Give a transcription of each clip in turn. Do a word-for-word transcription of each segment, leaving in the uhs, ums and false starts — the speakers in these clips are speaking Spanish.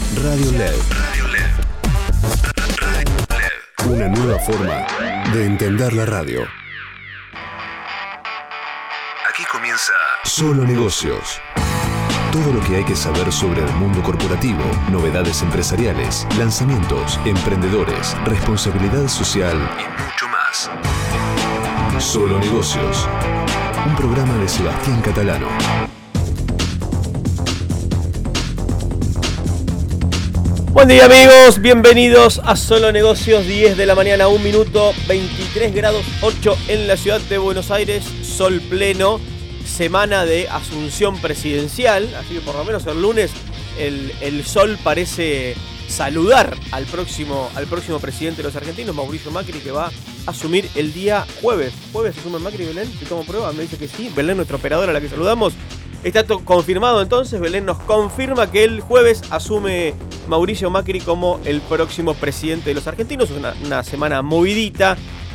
Radio L E D. Radio L E D. Radio L E D. Una nueva forma de entender la radio. Aquí comienza Solo Negocios. Todo lo que hay que saber sobre el mundo corporativo, novedades empresariales, lanzamientos, emprendedores, responsabilidad social y mucho más. Solo Negocios. Un programa de Sebastián Catalano. Buen día, amigos, bienvenidos a Solo Negocios, diez de la mañana, un minuto, veintitrés grados ocho en la ciudad de Buenos Aires, sol pleno, semana de asunción presidencial, así que por lo menos el lunes el, el sol parece saludar al próximo, al próximo presidente de los argentinos, Mauricio Macri, que va a asumir el día jueves. ¿Jueves asume Macri, Belén? ¿Te tomo prueba? Me dice que sí. Belén, nuestra operadora a la que saludamos. Está to- confirmado entonces, Belén nos confirma que el jueves asume Mauricio Macri como el próximo presidente de los argentinos. Es una, una semana movidita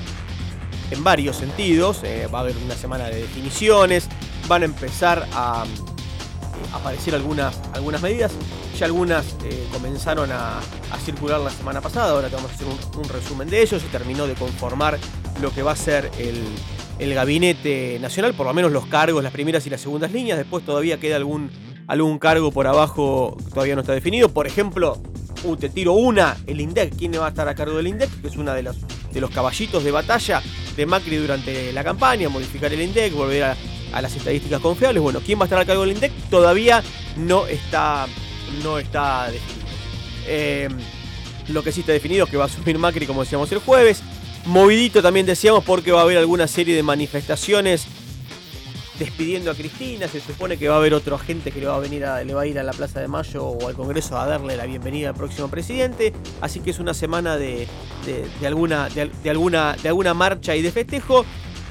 en varios sentidos, eh, va a haber una semana de definiciones, van a empezar a, eh, a aparecer algunas, algunas medidas, ya algunas eh, comenzaron a, a circular la semana pasada, ahora te vamos a hacer un, un resumen de ellos. Se terminó de conformar lo que va a ser el... el gabinete nacional, por lo menos los cargos, las primeras y las segundas líneas. Después todavía queda algún, algún cargo por abajo, todavía no está definido. Por ejemplo, uh, te tiro una, el INDEC. ¿Quién va a estar a cargo del INDEC? Que es uno de los, de los caballitos de batalla de Macri durante la campaña, modificar el INDEC, volver a, a las estadísticas confiables. Bueno, ¿quién va a estar a cargo del INDEC? Todavía no está, no está definido. Eh, lo que sí está definido es que va a asumir Macri, como decíamos, el jueves. Movidito también decíamos, porque va a haber alguna serie de manifestaciones despidiendo a Cristina. Se supone que va a haber otra gente que le va a venir a, le va a ir a la Plaza de Mayo o al Congreso a darle la bienvenida al próximo presidente. Así que es una semana de, de, de, alguna, de, de, alguna, de alguna marcha y de festejo.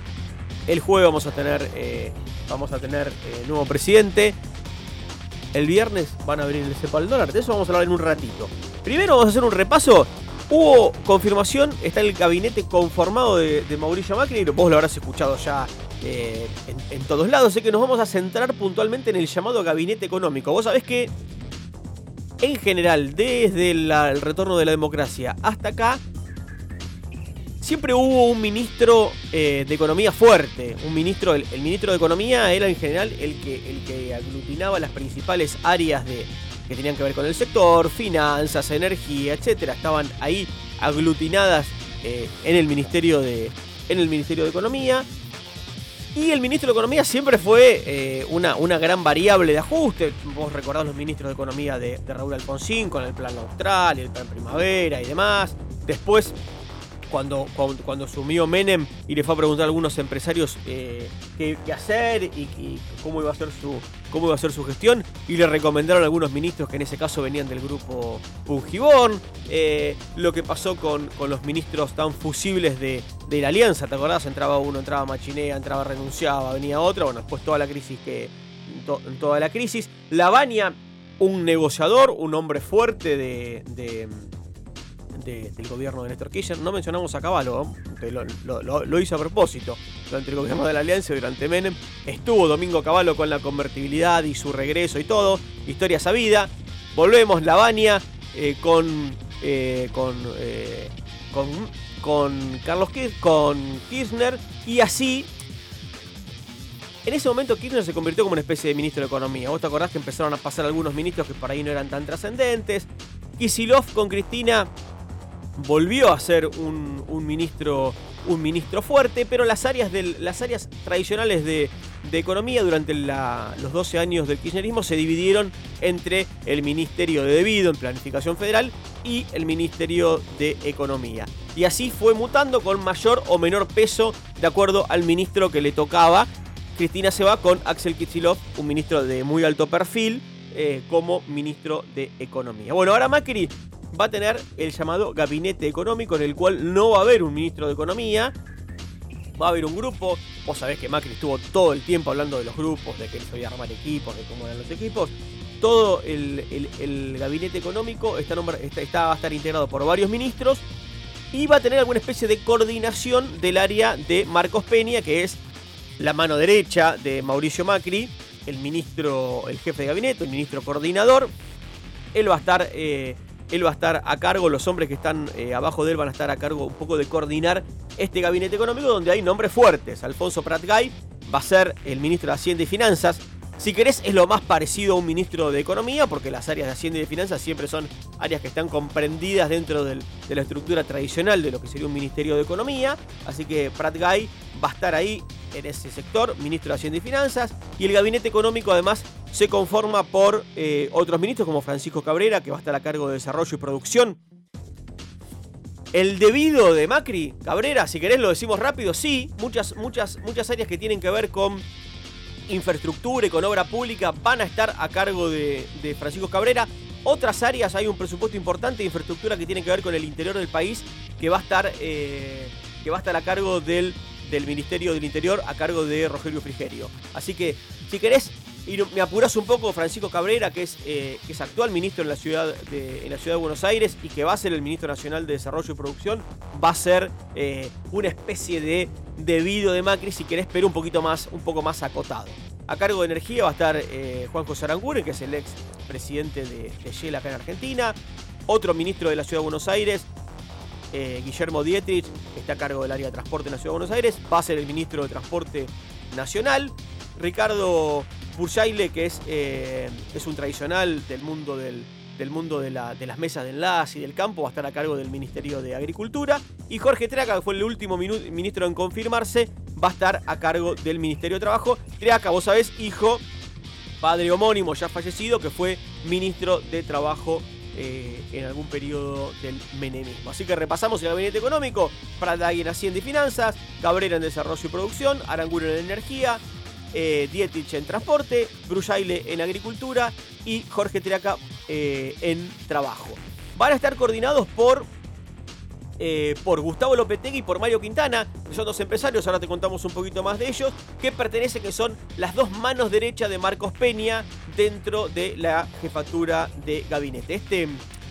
El jueves vamos a tener, eh, vamos a tener eh, nuevo presidente. El viernes van a abrir el cepo al dólar. De eso vamos a hablar en un ratito. Primero vamos a hacer un repaso. Hubo confirmación, está el gabinete conformado de, de Mauricio Macri, vos lo habrás escuchado ya eh, en, en todos lados, así que nos vamos a centrar puntualmente en el llamado gabinete económico. Vos sabés que, en general, desde la, el retorno de la democracia hasta acá, siempre hubo un ministro eh, de Economía fuerte. Un ministro, el, el ministro de Economía era en general el que, el que aglutinaba las principales áreas de... que tenían que ver con el sector, finanzas, energía, etcétera. Estaban ahí aglutinadas eh, en el Ministerio de en el Ministerio de Economía. Y el ministro de Economía siempre fue eh, una, una gran variable de ajuste. Vos recordás los ministros de Economía de, de Raúl Alfonsín con el Plan Austral, el Plan Primavera y demás. Después, Cuando, cuando, cuando asumió Menem y le fue a preguntar a algunos empresarios eh, qué, qué hacer y, y cómo iba a ser su cómo iba a ser su gestión, y le recomendaron a algunos ministros que en ese caso venían del grupo Pungibón. Eh, lo que pasó con, con los ministros tan fusibles de, de la Alianza, ¿te acordás? Entraba uno, entraba Machinea, entraba renunciaba, venía otro. Bueno, después toda la crisis que to, toda la crisis. Lavagna, un negociador, un hombre fuerte de, de De, del gobierno de Néstor Kirchner. No mencionamos a Cavallo, ¿eh? lo, lo, lo, lo hizo a propósito. Durante el gobierno de la Alianza, durante Menem, estuvo Domingo Cavallo con la convertibilidad y su regreso y todo. Historia sabida. Volvemos, Lavagna eh, con, eh, con, eh, con, con Carlos Kirchner, con Kirchner, y así. En ese momento Kirchner se convirtió como una especie de ministro de Economía. Vos te acordás que empezaron a pasar algunos ministros que por ahí no eran tan trascendentes. Kicillof con Cristina volvió a ser un, un ministro un ministro fuerte, pero las áreas del, las áreas tradicionales de, de economía durante la, los doce años del kirchnerismo se dividieron entre el Ministerio de Debido en Planificación Federal y el Ministerio de Economía. Y así fue mutando con mayor o menor peso de acuerdo al ministro que le tocaba. Cristina se va con Axel Kicillof, un ministro de muy alto perfil, eh, como ministro de Economía. Bueno, ahora Macri va a tener el llamado gabinete económico, en el cual no va a haber un ministro de Economía, va a haber un grupo. Vos sabés que Macri estuvo todo el tiempo hablando de los grupos, de que él sabía armar equipos, de cómo eran los equipos. Todo el, el, el gabinete económico está, está, está, va a estar integrado por varios ministros y va a tener alguna especie de coordinación del área de Marcos Peña, que es la mano derecha de Mauricio Macri, el ministro, el jefe de gabinete, el ministro coordinador. Él va a estar, eh, él va a estar a cargo, los hombres que están eh, abajo de él van a estar a cargo un poco de coordinar este gabinete económico donde hay nombres fuertes. Alfonso Prat-Gay va a ser el ministro de Hacienda y Finanzas. Si querés, es lo más parecido a un ministro de Economía, porque las áreas de Hacienda y de Finanzas siempre son áreas que están comprendidas dentro del, de la estructura tradicional de lo que sería un Ministerio de Economía. Así que Prat-Gay va a estar ahí en ese sector, ministro de Hacienda y Finanzas. Y el gabinete económico además se conforma por eh, otros ministros como Francisco Cabrera, que va a estar a cargo de Desarrollo y Producción. El debido de Macri, Cabrera, si querés lo decimos rápido, sí, muchas, muchas, muchas áreas que tienen que ver con infraestructura y con obra pública van a estar a cargo de, de Francisco Cabrera. Otras áreas, hay un presupuesto importante de infraestructura que tiene que ver con el interior del país, que va a estar, eh, que va a estar a cargo del, del Ministerio del Interior, a cargo de Rogelio Frigerio. Así que, si querés, y me apurás un poco, Francisco Cabrera, que es, eh, que es actual ministro en la, ciudad de, en la ciudad de Buenos Aires y que va a ser el ministro nacional de Desarrollo y Producción, va a ser eh, una especie de debido de Macri, si querés, pero un poquito más, un poco más acotado. A cargo de Energía va a estar eh, Juan José Aranguren, que es el ex presidente de, de Shell acá en Argentina. Otro ministro de la ciudad de Buenos Aires, eh, Guillermo Dietrich, que está a cargo del área de transporte en la ciudad de Buenos Aires, va a ser el ministro de Transporte Nacional. Ricardo Bursaile, que es, eh, es un tradicional del mundo, del, del mundo de, la, de las mesas de enlace y del campo, va a estar a cargo del Ministerio de Agricultura. Y Jorge Treaca, que fue el último minu- ministro en confirmarse, va a estar a cargo del Ministerio de Trabajo. Treaca, vos sabés, hijo, padre homónimo ya fallecido, que fue ministro de Trabajo eh, en algún periodo del menemismo. Así que repasamos el gabinete económico: Prat-Gay en Hacienda y Finanzas, Cabrera en Desarrollo y Producción, Aranguren en Energía, Eh, Dietrich en Transporte, Bursaile en Agricultura y Jorge Treaca eh, en Trabajo. Van a estar coordinados por, eh, por Gustavo Lopetegui y por Mario Quintana, que son dos empresarios, ahora te contamos un poquito más de ellos, que pertenecen, que son las dos manos derechas de Marcos Peña dentro de la jefatura de gabinete. Este...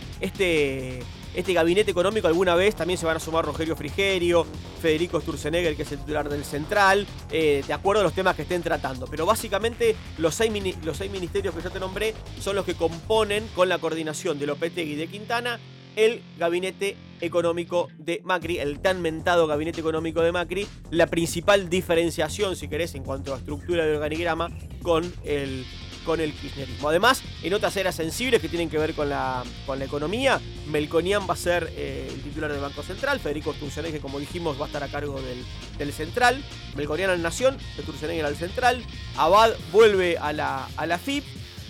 este Este gabinete económico alguna vez también se van a sumar Rogelio Frigerio, Federico Sturzenegger, que es el titular del Central, eh, de acuerdo a los temas que estén tratando. Pero básicamente los seis, mini, los seis ministerios que yo te nombré son los que componen, con la coordinación de Lopetegui y de Quintana, el gabinete económico de Macri, el tan mentado gabinete económico de Macri, la principal diferenciación, si querés, en cuanto a estructura de organigrama con el... con el kirchnerismo. Además, en otras áreas sensibles que tienen que ver con la, con la economía, Melconian va a ser eh, el titular del Banco Central, Federico Sturzenegger, que como dijimos va a estar a cargo del, del Central, Melconian al Nación, Sturzenegger al Central, Abad vuelve a la, a la F I P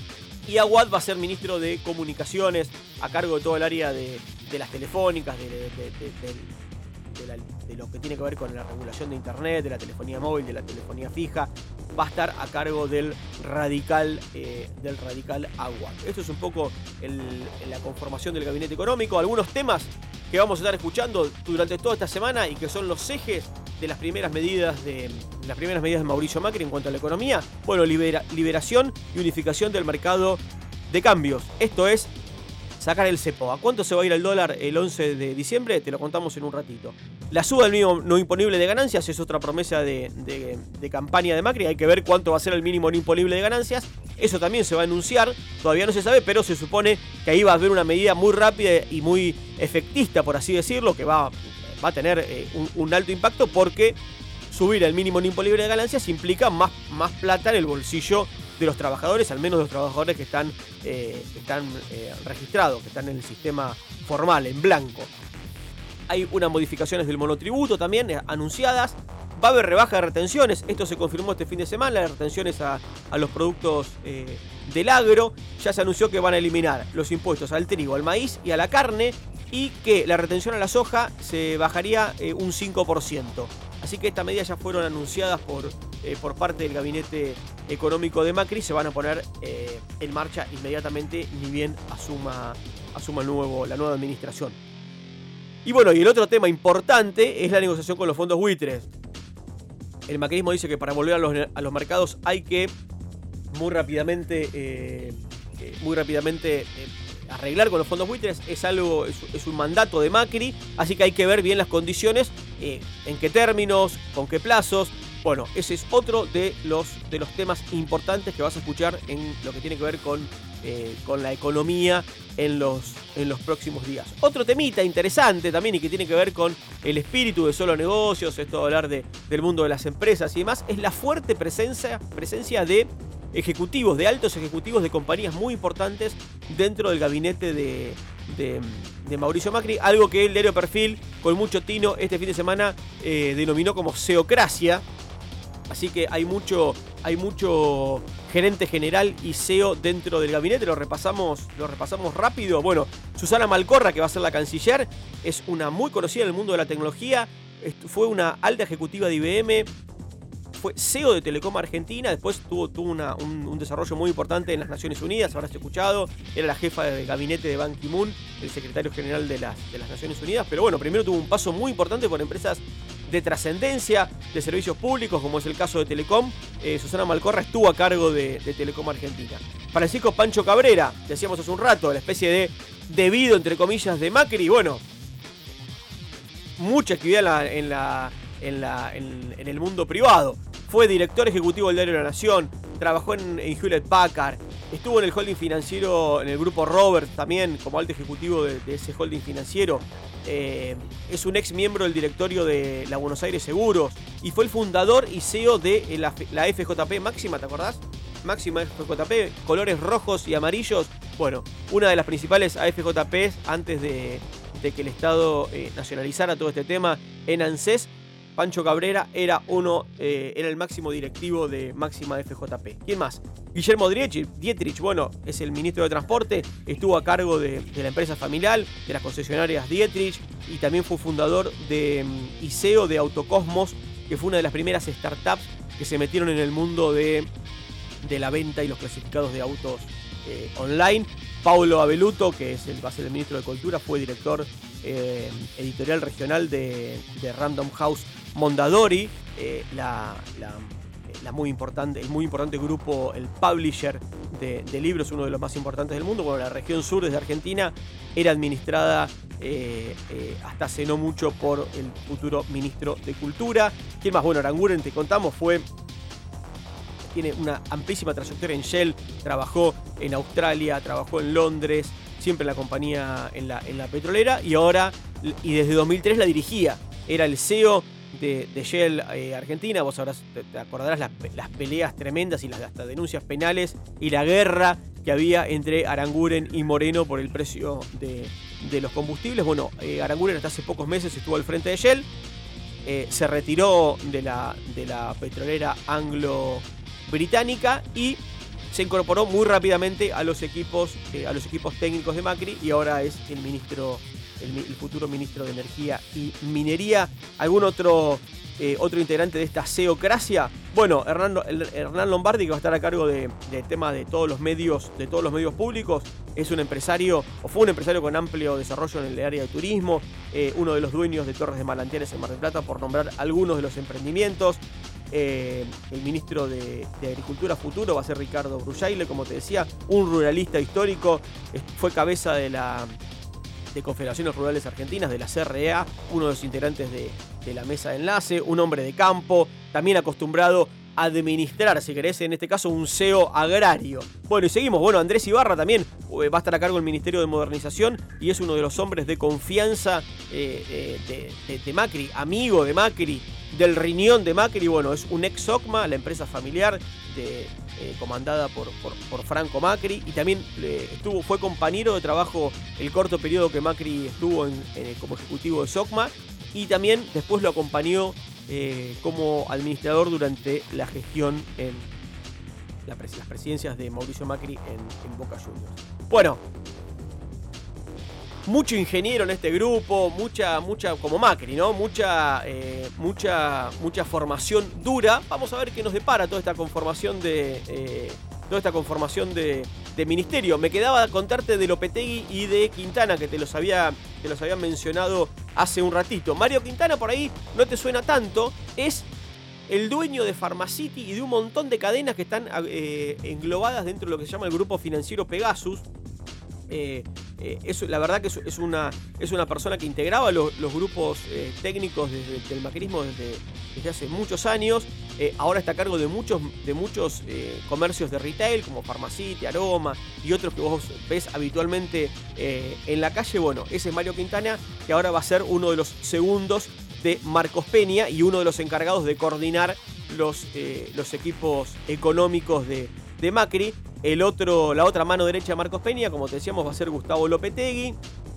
y Aguad va a ser ministro de Comunicaciones, a cargo de todo el área de, de las telefónicas, de, de, de, de, de De, la, de lo que tiene que ver con la regulación de internet, de la telefonía móvil, de la telefonía fija, va a estar a cargo del radical eh, del radical Aguad. Esto es un poco el, la conformación del gabinete económico. Algunos temas que vamos a estar escuchando durante toda esta semana y que son los ejes de las primeras medidas de las primeras medidas de Mauricio Macri en cuanto a la economía. Bueno, libera, liberación y unificación del mercado de cambios. Esto es sacar el cepo. ¿A cuánto se va a ir el dólar el once de diciembre? Te lo contamos en un ratito. La suba del mínimo no imponible de ganancias es otra promesa de, de, de campaña de Macri. Hay que ver cuánto va a ser el mínimo no imponible de ganancias. Eso también se va a anunciar. Todavía no se sabe, pero se supone que ahí va a haber una medida muy rápida y muy efectista, por así decirlo, que va, va a tener eh, un, un alto impacto, porque subir el mínimo no imponible de ganancias implica más, más plata en el bolsillo de los trabajadores, al menos de los trabajadores que están, eh, que están eh, registrados, que están en el sistema formal, en blanco. Hay unas modificaciones del monotributo también eh, anunciadas. Va a haber rebaja de retenciones, esto se confirmó este fin de semana, las retenciones a, a los productos eh, del agro. Ya se anunció que van a eliminar los impuestos al trigo, al maíz y a la carne, y que la retención a la soja se bajaría eh, un cinco por ciento. Así que estas medidas ya fueron anunciadas por, eh, por parte del gabinete económico de Macri, se van a poner eh, en marcha inmediatamente, ni bien asuma, asuma el nuevo, la nueva administración. Y bueno, y el otro tema importante es la negociación con los fondos buitres. El macrismo dice que para volver a los, a los mercados hay que muy rápidamente, eh, eh, muy rápidamente eh, arreglar con los fondos buitres. Es algo, es, es un mandato de Macri, así que hay que ver bien las condiciones, eh, en qué términos, con qué plazos. Bueno, ese es otro de los, de los temas importantes que vas a escuchar en lo que tiene que ver con, eh, con la economía en los, en los próximos días. Otro temita interesante también y que tiene que ver con el espíritu de Solo Negocios, esto de hablar de, del mundo de las empresas y demás, es la fuerte presencia, presencia de ejecutivos, de altos ejecutivos de compañías muy importantes dentro del gabinete de, de, de Mauricio Macri, algo que el diario Perfil, con mucho tino, este fin de semana eh, denominó como ceocracia. Así que hay mucho, hay mucho gerente general y C E O dentro del gabinete. Lo repasamos, lo repasamos rápido. Bueno, Susana Malcorra, que va a ser la canciller, es una muy conocida en el mundo de la tecnología. Fue una alta ejecutiva de I B M. Fue C E O de Telecom Argentina. Después tuvo, tuvo una, un, un desarrollo muy importante en las Naciones Unidas. Habrás escuchado. Era la jefa de gabinete de Ban Ki-moon, el secretario general de las, de las Naciones Unidas. Pero bueno, primero tuvo un paso muy importante por empresas de trascendencia, de servicios públicos, como es el caso de Telecom. eh, Susana Malcorra estuvo a cargo de, de Telecom Argentina. Francisco Pancho Cabrera, decíamos hace un rato, la especie de debido, entre comillas, de Macri. Bueno, mucha actividad en, la, en, la, en, la, en, en el mundo privado. Fue director ejecutivo del diario La Nación, trabajó en, en Hewlett Packard, estuvo en el holding financiero, en el grupo Roberts también, como alto ejecutivo de, de ese holding financiero. Eh, es un ex miembro del directorio de la Buenos Aires Seguros y fue el fundador y C E O de la, la F J P Máxima, ¿te acordás? Máxima F J P, colores rojos y amarillos. Bueno, una de las principales A F J Ps antes de, de que el Estado eh, nacionalizara todo este tema en ANSES. Pancho Cabrera era uno, eh, era el máximo directivo de Máxima F J P. ¿Quién más? Guillermo Dietrich, bueno, es el ministro de Transporte, estuvo a cargo de, de la empresa familiar, de las concesionarias Dietrich, y también fue fundador de y C E O de Autocosmos, que fue una de las primeras startups que se metieron en el mundo de, de la venta y los clasificados de autos eh, online. Paulo Abeluto, que es el, va a ser el ministro de Cultura, fue director eh, editorial regional de, de Random House Mondadori, eh, la, la, la muy importante, el muy importante grupo, el publisher de, de libros, uno de los más importantes del mundo. Bueno, la región sur desde Argentina era administrada eh, eh, hasta hace no mucho por el futuro ministro de Cultura. ¿Quién más? Bueno, Aranguren, te contamos, fue... tiene una amplísima trayectoria en Shell, trabajó en Australia, trabajó en Londres, siempre en la compañía, en la, en la petrolera, y ahora, y desde dos mil tres la dirigía. Era el C E O de, de Shell eh, Argentina. Vos sabrás, te, te acordarás las, las peleas tremendas y las hasta denuncias penales y la guerra que había entre Aranguren y Moreno por el precio de, de los combustibles. Bueno, eh, Aranguren hasta hace pocos meses estuvo al frente de Shell, eh, se retiró de la, de la petrolera anglo británica y se incorporó muy rápidamente a los equipos eh, a los equipos técnicos de Macri, y ahora es el ministro el, el futuro ministro de Energía y Minería. ¿Algún otro eh, otro integrante de esta ceocracia? Bueno, Hernán, Hernán Lombardi, que va a estar a cargo de, de tema de todos los medios de todos los medios públicos. Es un empresario, o fue un empresario con amplio desarrollo en el área de turismo, eh, uno de los dueños de Torres de Manantiales en Mar del Plata, por nombrar algunos de los emprendimientos. Eh, el ministro de, de Agricultura futuro va a ser Ricardo Brullaile, como te decía, un ruralista histórico, fue cabeza de la de Confederaciones Rurales Argentinas, de la C R A, uno de los integrantes de, de la mesa de enlace, un hombre de campo, también acostumbrado a administrar, si querés, en este caso un C E O agrario. Bueno, y seguimos. Bueno, Andrés Ibarra también eh, va a estar a cargo del Ministerio de Modernización y es uno de los hombres de confianza eh, eh, de, de, de Macri, amigo de Macri, del riñón de Macri. Bueno, es un ex Socma, la empresa familiar de, eh, comandada por, por, por Franco Macri, y también eh, estuvo, fue compañero de trabajo el corto periodo que Macri estuvo en, en, como ejecutivo de Socma, y también después lo acompañó eh, como administrador durante la gestión en la pres- las presidencias de Mauricio Macri en, en Boca Juniors. Bueno, mucho ingeniero en este grupo, mucha, mucha, como Macri, ¿no? Mucha, eh, mucha, mucha formación dura. Vamos a ver qué nos depara toda esta conformación de, eh, toda esta conformación de, de ministerio. Me quedaba contarte de Lopetegui y de Quintana, que te los había, te los había mencionado hace un ratito. Mario Quintana, por ahí no te suena tanto, es el dueño de Pharmacity y de un montón de cadenas que están eh, englobadas dentro de lo que se llama el grupo financiero Pegasus. Eh, eh, es, la verdad que es, es, una, es una persona que integraba los, los grupos eh, técnicos desde, del macrismo desde, desde hace muchos años. Eh, ahora está a cargo de muchos, de muchos eh, comercios de retail, como Pharmacity, Aroma y otros que vos ves habitualmente eh, en la calle. Bueno, ese es Mario Quintana, que ahora va a ser uno de los segundos de Marcos Peña y uno de los encargados de coordinar los, eh, los equipos económicos de, de Macri. El otro, la otra mano derecha de Marcos Peña, como te decíamos, va a ser Gustavo Lopetegui,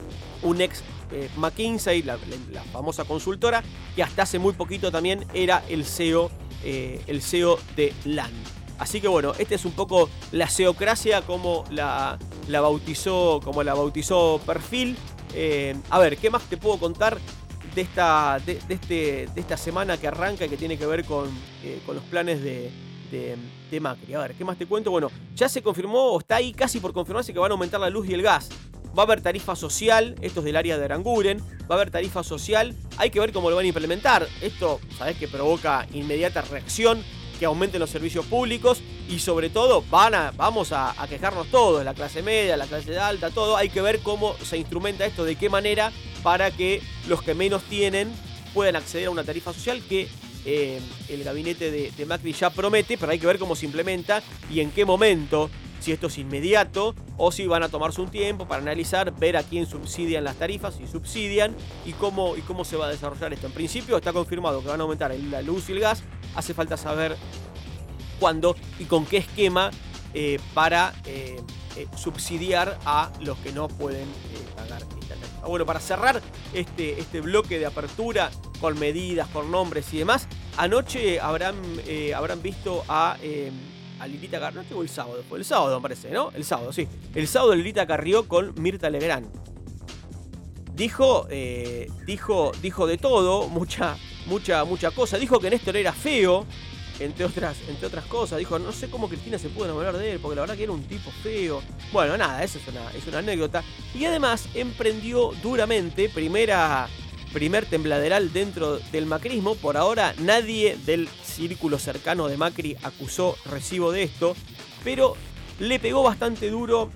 un ex eh, McKinsey, la, la, la famosa consultora, que hasta hace muy poquito también era el C E O, eh, el C E O de L A N. Así que bueno, esta es un poco la ceocracia como la, la bautizó, como la bautizó Perfil. Eh, a ver, ¿qué más te puedo contar de esta, de, de este, de esta semana que arranca y que tiene que ver con, eh, con los planes de, de, de Macri? A ver, ¿qué más te cuento? Bueno, ya se confirmó, o está ahí casi por confirmarse, que van a aumentar la luz y el gas. Va a haber tarifa social, esto es del área de Aranguren, va a haber tarifa social, hay que ver cómo lo van a implementar. Esto, sabés que provoca inmediata reacción, que aumenten los servicios públicos y sobre todo van a, vamos a, a quejarnos todos, la clase media, la clase alta, todo. Hay que ver cómo se instrumenta esto, de qué manera, para que los que menos tienen puedan acceder a una tarifa social que eh, el gabinete de, de Macri ya promete, pero hay que ver cómo se implementa y en qué momento, si esto es inmediato o si van a tomarse un tiempo para analizar, ver a quién subsidian las tarifas, si subsidian y cómo, y cómo se va a desarrollar esto. En principio está confirmado que van a aumentar la luz y el gas, hace falta saber cuándo y con qué esquema eh, para eh, eh, subsidiar a los que no pueden eh, pagar esta tarifa. Bueno, para cerrar este, este bloque de apertura con medidas, con nombres y demás, anoche habrán, eh, habrán visto a... Eh, a Lilita Carrió, ¿no? O el sábado, fue el sábado me parece, ¿no? El sábado, sí. El sábado Lilita Carrió con Mirta Legrand. Dijo, eh, dijo, dijo de todo, mucha, mucha, mucha cosa. Dijo que Néstor era feo, entre otras, entre otras cosas. Dijo, no sé cómo Cristina se pudo enamorar de él, porque la verdad que era un tipo feo. Bueno, nada, eso es una, es una anécdota. Y además emprendió duramente, primera... primer tembladeral dentro del macrismo. Por ahora nadie del círculo cercano de Macri acusó recibo de esto, pero le pegó bastante duro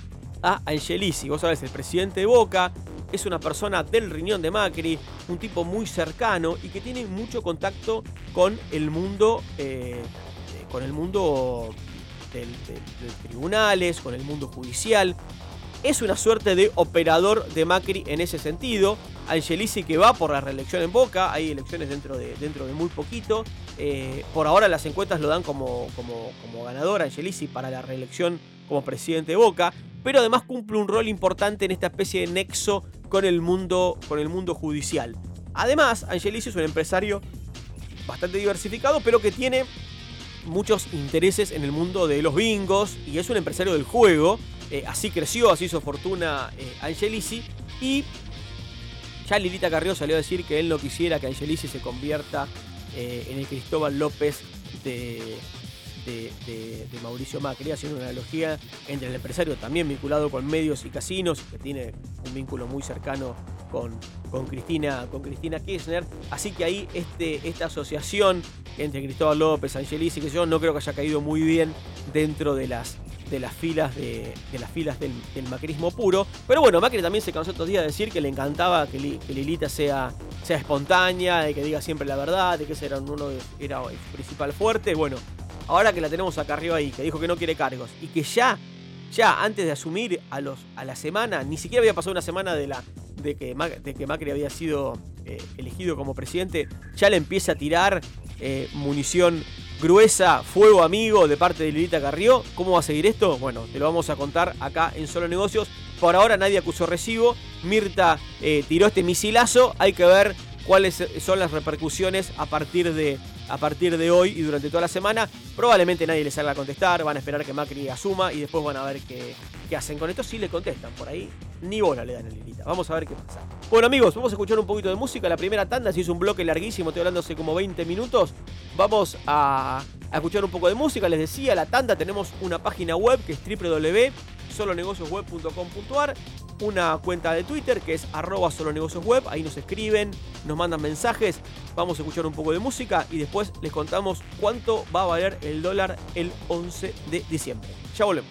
a Angelici. Vos sabés, el presidente de Boca es una persona del riñón de Macri, un tipo muy cercano y que tiene mucho contacto con el mundo, eh, con el mundo del, del, del tribunales, con el mundo judicial. Es una suerte de operador de Macri en ese sentido. Angelici, que va por la reelección en Boca, hay elecciones dentro de, dentro de muy poquito. Eh, por ahora las encuestas lo dan como, como, como ganador Angelici para la reelección como presidente de Boca, pero además cumple un rol importante en esta especie de nexo con el mundo, con el mundo judicial. Además, Angelici es un empresario bastante diversificado, pero que tiene muchos intereses en el mundo de los bingos y es un empresario del juego. Eh, así creció, así hizo fortuna eh, Angelici. Y ya Lilita Carrió salió a decir que él no quisiera que Angelici se convierta eh, en el Cristóbal López de, de, de, de Mauricio Macri, haciendo una analogía entre el empresario también vinculado con medios y casinos, que tiene un vínculo muy cercano con, con, Cristina, con Cristina Kirchner. Así que ahí este, esta asociación entre Cristóbal López, Angelici, que yo no creo que haya caído muy bien dentro de las de las filas, de, de las filas del, del macrismo puro. Pero bueno, Macri también se cansó estos días de decir que le encantaba que, Li, que Lilita sea, sea espontánea, de que diga siempre la verdad, de que ese era uno de, era el principal fuerte. Bueno, ahora que la tenemos acá arriba ahí, que dijo que no quiere cargos y que ya, ya antes de asumir a, los, a la semana, ni siquiera había pasado una semana de, la, de, que, de que Macri había sido eh, elegido como presidente, ya le empieza a tirar eh, munición gruesa, fuego amigo de parte de Lilita Carrió. ¿Cómo va a seguir esto? Bueno, te lo vamos a contar acá en Solo Negocios. Por ahora nadie acusó recibo. Mirta eh, tiró este misilazo. Hay que ver cuáles son las repercusiones a partir de, a partir de hoy y durante toda la semana. Probablemente nadie les salga a contestar. Van a esperar que Macri asuma y después van a ver qué, qué hacen con esto. Si le contestan por ahí, ni bola le dan a Lilita. Vamos a ver qué pasa. Bueno, amigos, vamos a escuchar un poquito de música. La primera tanda, si es un bloque larguísimo, estoy hablando hace como veinte minutos. Vamos a, a escuchar un poco de música. Les decía, la tanda, tenemos una página web que es doble u doble u doble u punto solo negocios web punto com punto a r, una cuenta de Twitter que es arroba solonegociosweb, ahí nos escriben, nos mandan mensajes. Vamos a escuchar un poco de música y después les contamos cuánto va a valer el dólar el once de diciembre. Ya volvemos.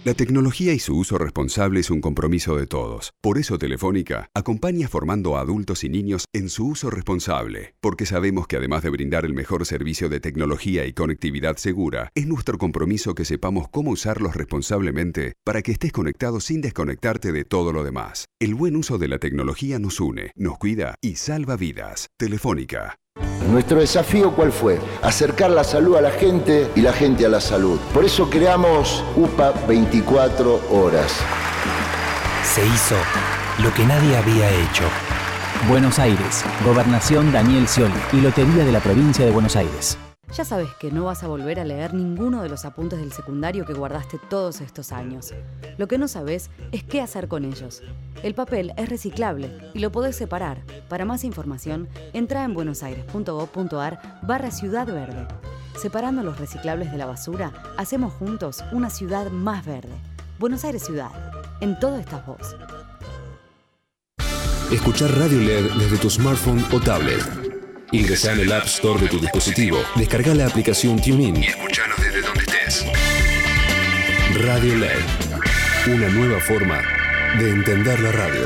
La tecnología y su uso responsable es un compromiso de todos. Por eso Telefónica acompaña formando a adultos y niños en su uso responsable, porque sabemos que además de brindar el mejor servicio de tecnología y conectividad segura, es nuestro compromiso que sepamos cómo usarlos responsablemente para que estés conectado sin desconectarte de todo lo demás. El buen uso de la tecnología nos une, nos cuida y salva vidas. Telefónica. Nuestro desafío, ¿cuál fue? Acercar la salud a la gente y la gente a la salud. Por eso creamos U P A veinticuatro horas. Se hizo lo que nadie había hecho. Buenos Aires, Gobernación Daniel Scioli y Lotería de la Provincia de Buenos Aires. Ya sabes que no vas a volver a leer ninguno de los apuntes del secundario que guardaste todos estos años. Lo que no sabes es qué hacer con ellos. El papel es reciclable y lo podés separar. Para más información, entra en buenosaires.gov.ar barra Ciudad Verde. Separando los reciclables de la basura, hacemos juntos una ciudad más verde. Buenos Aires Ciudad. En todo estás vos. Escuchar Radio L E D desde tu smartphone o tablet. Ingresá en el App Store de tu dispositivo, descarga la aplicación TuneIn y escuchanos desde donde estés. Radio L E D, una nueva forma de entender la radio.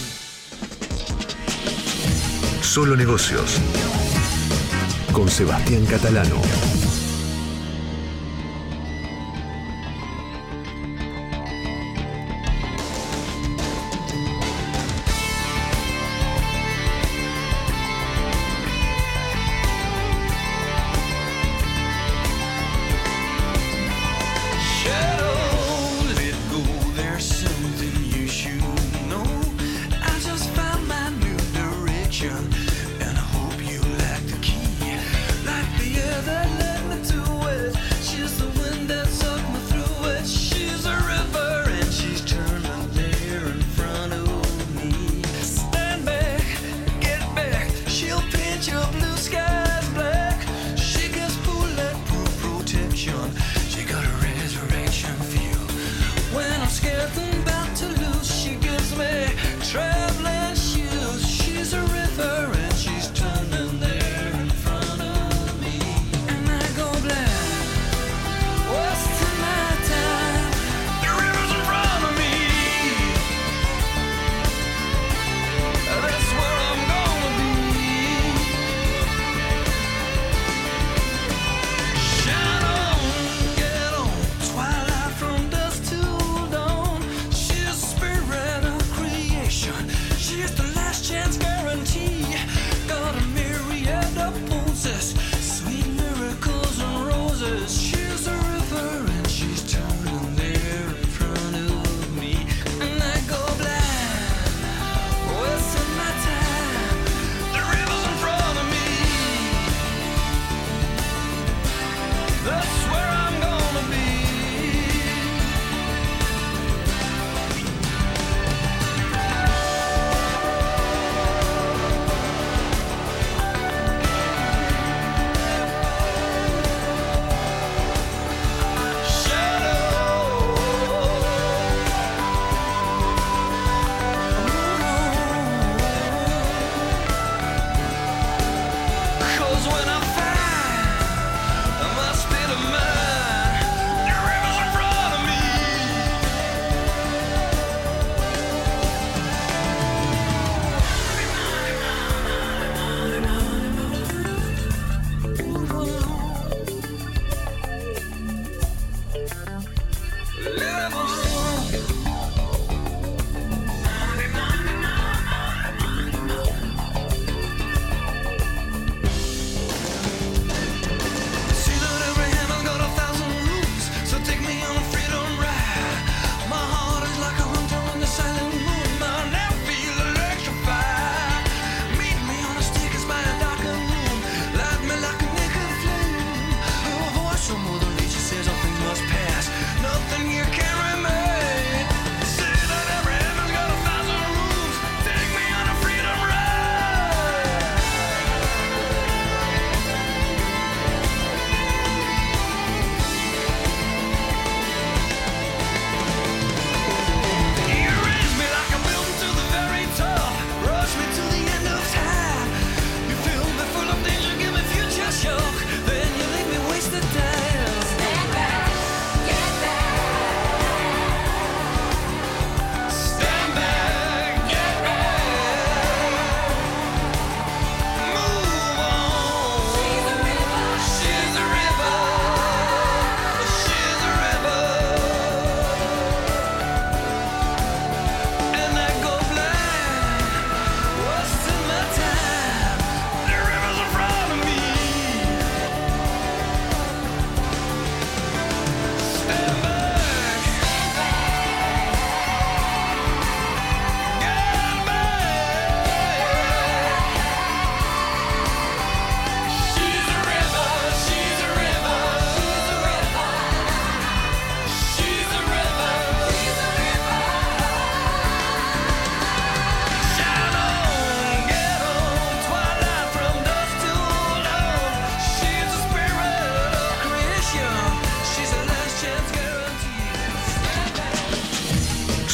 Solo Negocios, con Sebastián Catalano. And I hope you like the key, like the other love.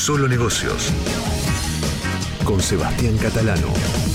Solo Negocios. Con Sebastián Catalano.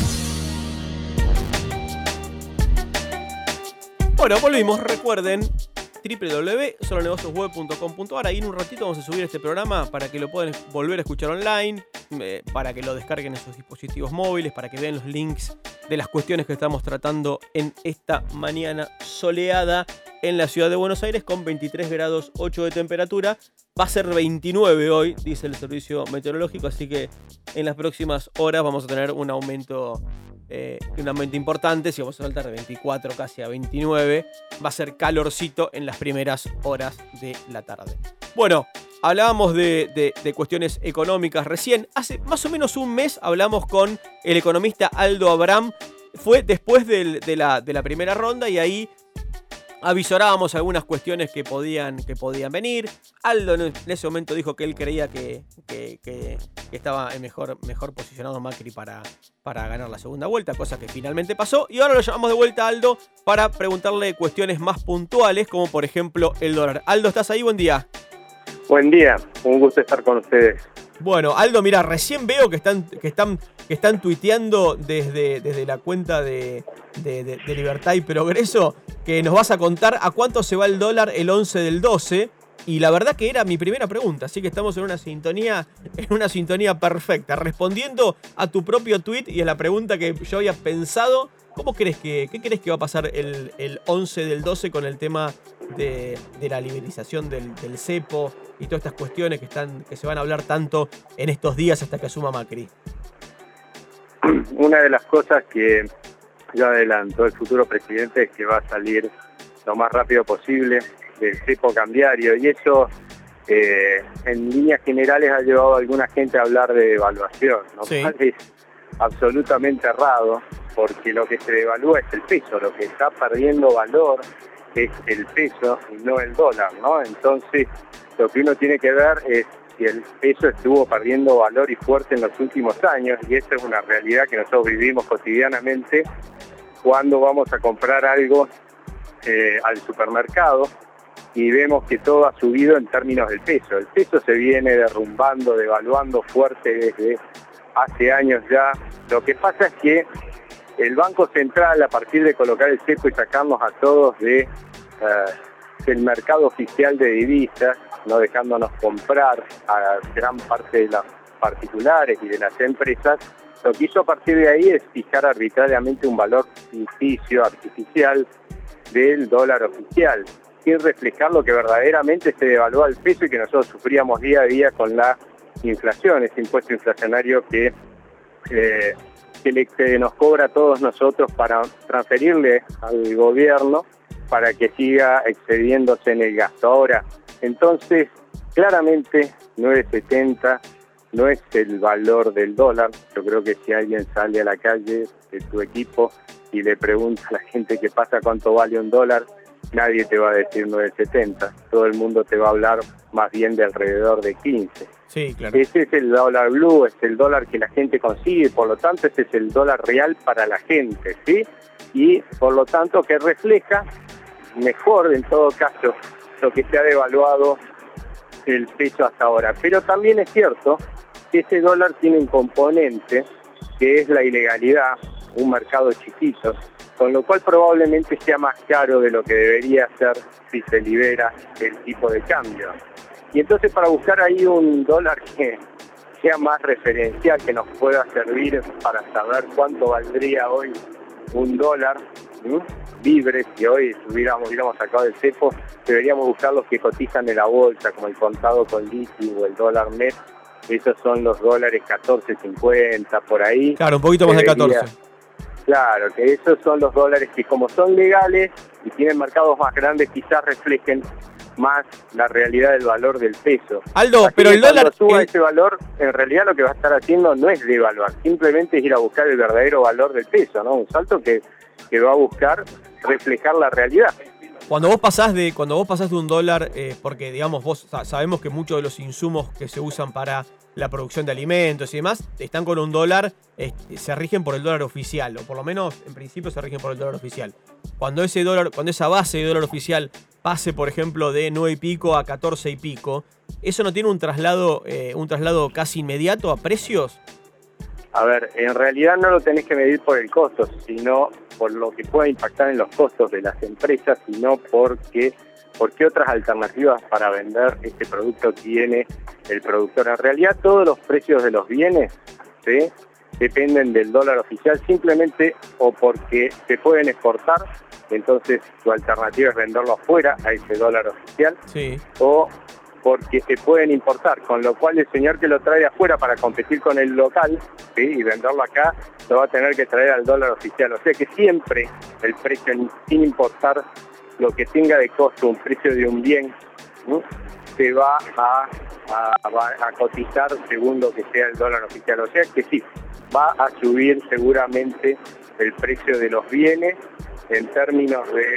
Bueno, volvimos. Recuerden doble u doble u doble u punto solo negocios web punto com punto a r. Ahí en un ratito vamos a subir este programa para que lo puedan volver a escuchar online, eh, para que lo descarguen en sus dispositivos móviles, para que vean los links de las cuestiones que estamos tratando en esta mañana soleada en la ciudad de Buenos Aires con veintitrés grados ocho de temperatura. Va a ser veintinueve hoy, dice el servicio meteorológico, así que en las próximas horas vamos a tener un aumento Eh, un aumento importante. Si vamos a saltar de veinticuatro casi a veintinueve, va a ser calorcito en las primeras horas de la tarde. Bueno, hablábamos de, de, de cuestiones económicas recién. Hace más o menos un mes hablamos con el economista Aldo Abraham. Fue después del, de, la, de la primera ronda y ahí avisorábamos algunas cuestiones que podían, que podían venir. Aldo en ese momento dijo que él creía que, que, que, que estaba mejor, mejor posicionado Macri para, para ganar la segunda vuelta, cosa que finalmente pasó. Y ahora lo llamamos de vuelta a Aldo para preguntarle cuestiones más puntuales, como por ejemplo el dólar. Aldo, ¿estás ahí? Buen día. Buen día, un gusto estar con ustedes. Bueno, Aldo, mira, recién veo que están, que están, que están tuiteando desde, desde la cuenta de, de, de, de Libertad y Progreso que nos vas a contar a cuánto se va el dólar el once del doce. Y la verdad que era mi primera pregunta, así que estamos en una sintonía, en una sintonía perfecta. Respondiendo a tu propio tuit y a la pregunta que yo había pensado, ¿cómo crees que, qué crees que va a pasar el, el once del doce con el tema de, de la liberalización del, del cepo y todas estas cuestiones que están, que se van a hablar tanto en estos días hasta que asuma Macri? Una de las cosas que ya adelantó el futuro presidente es que va a salir lo más rápido posible del cepo cambiario, y eso eh, en líneas generales ha llevado a alguna gente a hablar de devaluación, ¿no? Sí. Es absolutamente errado, porque lo que se devalúa es el peso, lo que está perdiendo valor es el peso y no el dólar, ¿no? Entonces, lo que uno tiene que ver es si el peso estuvo perdiendo valor y fuerte en los últimos años, y esa es una realidad que nosotros vivimos cotidianamente cuando vamos a comprar algo eh, al supermercado y vemos que todo ha subido en términos del peso. El peso se viene derrumbando, devaluando fuerte desde hace años ya. Lo que pasa es que el Banco Central, a partir de colocar el cepo y sacarnos a todos de, uh, del mercado oficial de divisas, no dejándonos comprar a gran parte de las particulares y de las empresas, lo que hizo a partir de ahí es fijar arbitrariamente un valor ficticio, artificial, del dólar oficial, sin reflejar lo que verdaderamente se devalúa el peso y que nosotros sufríamos día a día con la inflación, ese impuesto inflacionario que, eh, que, le, que nos cobra a todos nosotros para transferirle al gobierno para que siga excediéndose en el gasto. Ahora, entonces, claramente nueve setenta no es el valor del dólar. Yo creo que si alguien sale a la calle de tu equipo y le pregunta a la gente qué pasa, cuánto vale un dólar, nadie te va a decir nueve setenta. Todo el mundo te va a hablar más bien de alrededor de quince. Sí, claro. Ese es el dólar blue, es el dólar que la gente consigue, por lo tanto ese es el dólar real para la gente, ¿sí? Y por lo tanto que refleja mejor en todo caso lo que se ha devaluado el peso hasta ahora. Pero también es cierto que ese dólar tiene un componente que es la ilegalidad, un mercado chiquito, con lo cual probablemente sea más caro de lo que debería ser si se libera el tipo de cambio. Y entonces para buscar ahí un dólar que sea más referencial, que nos pueda servir para saber cuánto valdría hoy un dólar, ¿sí? Libre, si hoy hubiéramos, hubiéramos sacado el cepo, deberíamos buscar los que cotizan en la bolsa, como el contado con liqui o el dólar net. Esos son los dólares catorce cincuenta, por ahí. Claro, un poquito más de catorce. Claro, que esos son los dólares que, como son legales y tienen mercados más grandes, quizás reflejen más la realidad del valor del peso. Aldo, Así pero el dólar... Cuando suba el... ese valor, en realidad lo que va a estar haciendo no es devaluar, simplemente es ir a buscar el verdadero valor del peso, ¿no? Un salto que, que va a buscar reflejar la realidad. Cuando vos pasás de, cuando vos pasás de un dólar, eh, porque digamos, vos sabemos que muchos de los insumos que se usan para la producción de alimentos y demás, están con un dólar, eh, se rigen por el dólar oficial, o por lo menos en principio se rigen por el dólar oficial. Cuando ese dólar, cuando esa base de dólar oficial pase, por ejemplo, de nueve y pico a catorce y pico, ¿eso no tiene un traslado, eh, un traslado casi inmediato a precios? A ver, en realidad no lo tenés que medir por el costo, sino por lo que pueda impactar en los costos de las empresas, sino porque, por qué otras alternativas para vender este producto tiene el productor. En realidad todos los precios de los bienes, ¿sí?, dependen del dólar oficial, simplemente o porque se pueden exportar, entonces tu alternativa es venderlo afuera a ese dólar oficial, sí, o porque se pueden importar, con lo cual el señor que lo trae afuera para competir con el local, ¿sí?, y venderlo acá, lo va a tener que traer al dólar oficial. O sea que siempre el precio, sin importar lo que tenga de costo un precio de un bien, ¿no?, se va a, a, va a cotizar según lo que sea el dólar oficial. O sea que sí, va a subir seguramente el precio de los bienes en términos de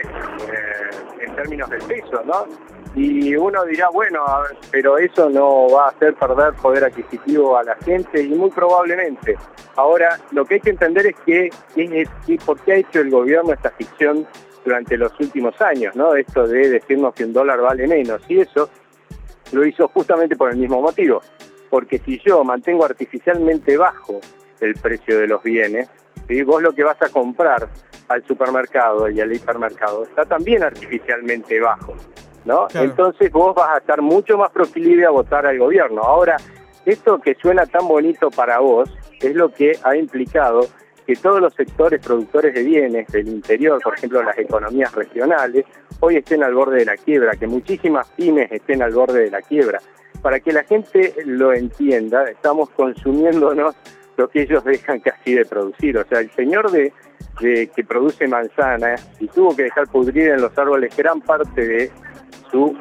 eh, en términos del peso, ¿no? Y uno dirá, bueno, pero eso no va a hacer perder poder adquisitivo a la gente, y muy probablemente. Ahora, lo que hay que entender es que es, es por qué ha hecho el gobierno esta ficción durante los últimos años, ¿no? Esto de decirnos que un dólar vale menos, y eso lo hizo justamente por el mismo motivo, porque si yo mantengo artificialmente bajo el precio de los bienes, ¿sí?, vos lo que vas a comprar al supermercado y al hipermercado está también artificialmente bajo, ¿no? Claro. Entonces vos vas a estar mucho más proclive a votar al gobierno. Ahora, esto que suena tan bonito para vos es lo que ha implicado que todos los sectores productores de bienes del interior, por ejemplo las economías regionales, hoy estén al borde de la quiebra, que muchísimas pymes estén al borde de la quiebra. Para que la gente lo entienda, estamos consumiéndonos lo que ellos dejan casi de producir. O sea, el señor de, de que produce manzanas y tuvo que dejar pudrir en los árboles gran parte de su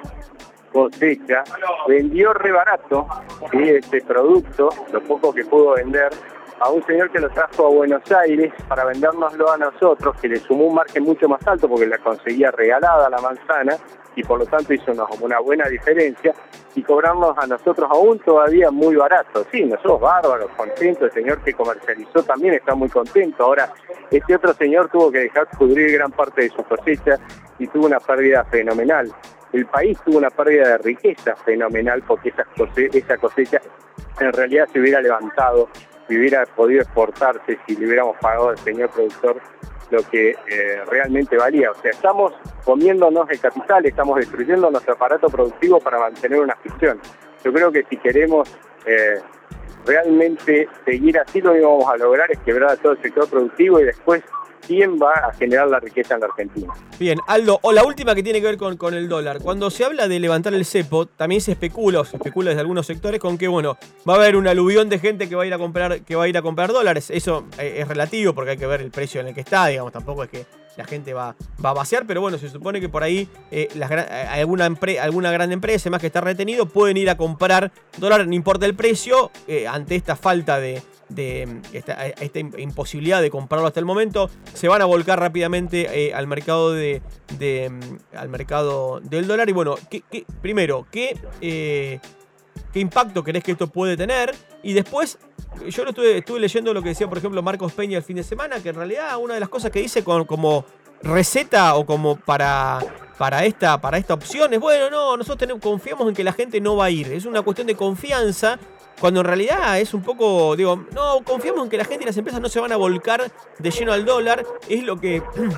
cosecha, vendió re barato, ¿sí?, este producto, lo poco que pudo vender, a un señor que lo trajo a Buenos Aires para vendérnoslo a nosotros, que le sumó un margen mucho más alto porque la conseguía regalada la manzana y por lo tanto hizo una, una buena diferencia, y cobrarnos a nosotros aún todavía muy barato. Sí, nosotros bárbaros, contentos, el señor que comercializó también está muy contento. Ahora, este otro señor tuvo que dejar pudrir gran parte de su cosecha y tuvo una pérdida fenomenal. El país tuvo una pérdida de riqueza fenomenal porque esa cosecha, esa cosecha en realidad se hubiera levantado y hubiera podido exportarse si le hubiéramos pagado al señor productor lo que eh, realmente valía. O sea, estamos comiéndonos el capital, estamos destruyendo nuestro aparato productivo para mantener una ficción. Yo creo que si queremos eh, realmente seguir así, lo que vamos a lograr es quebrar a todo el sector productivo y después quién va a generar la riqueza en la Argentina. Bien, Aldo, o la última que tiene que ver con, con el dólar. Cuando se habla de levantar el cepo, también se especula, o se especula desde algunos sectores con que, bueno, va a haber un aluvión de gente que va a ir a comprar, que va a ir a comprar dólares. Eso es relativo porque hay que ver el precio en el que está, digamos, tampoco es que la gente va, va a vaciar, pero bueno, se supone que por ahí eh, las, alguna, empre, alguna gran empresa, más que está retenido, pueden ir a comprar dólares, no importa el precio, eh, ante esta falta de... de esta, esta imposibilidad de comprarlo hasta el momento, se van a volcar rápidamente eh, al mercado de, de al mercado del dólar. Y bueno, ¿qué, qué, primero, ¿qué, eh, ¿qué impacto crees que esto puede tener? Y después, yo lo estuve, estuve leyendo lo que decía, por ejemplo, Marcos Peña el fin de semana, que en realidad una de las cosas que dice con, como receta o como para... Para esta, para esta opción es, bueno, no, nosotros tenemos, confiamos en que la gente no va a ir. Es una cuestión de confianza, cuando en realidad es un poco, digo, no, confiamos en que la gente y las empresas no se van a volcar de lleno al dólar. Es lo que,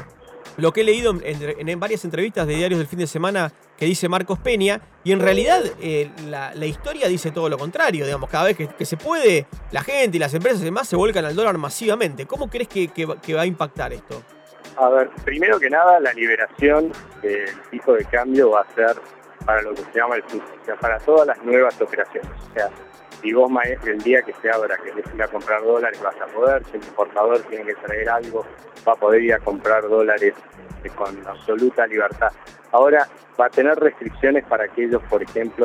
lo que he leído en, en varias entrevistas de diarios del fin de semana que dice Marcos Peña, y en realidad eh, la, la historia dice todo lo contrario. Digamos, cada vez que, que se puede, la gente y las empresas y demás se volcan al dólar masivamente. ¿Cómo crees que, que, que va a impactar esto? A ver, primero que nada, la liberación del tipo de cambio va a ser para lo que se llama el futuro, o sea, para todas las nuevas operaciones. O sea, si vos el día que se abra, que les ir a comprar dólares, vas a poder. Si el importador tiene que traer algo, va a poder ir a comprar dólares con absoluta libertad. Ahora, va a tener restricciones para aquellos, por ejemplo,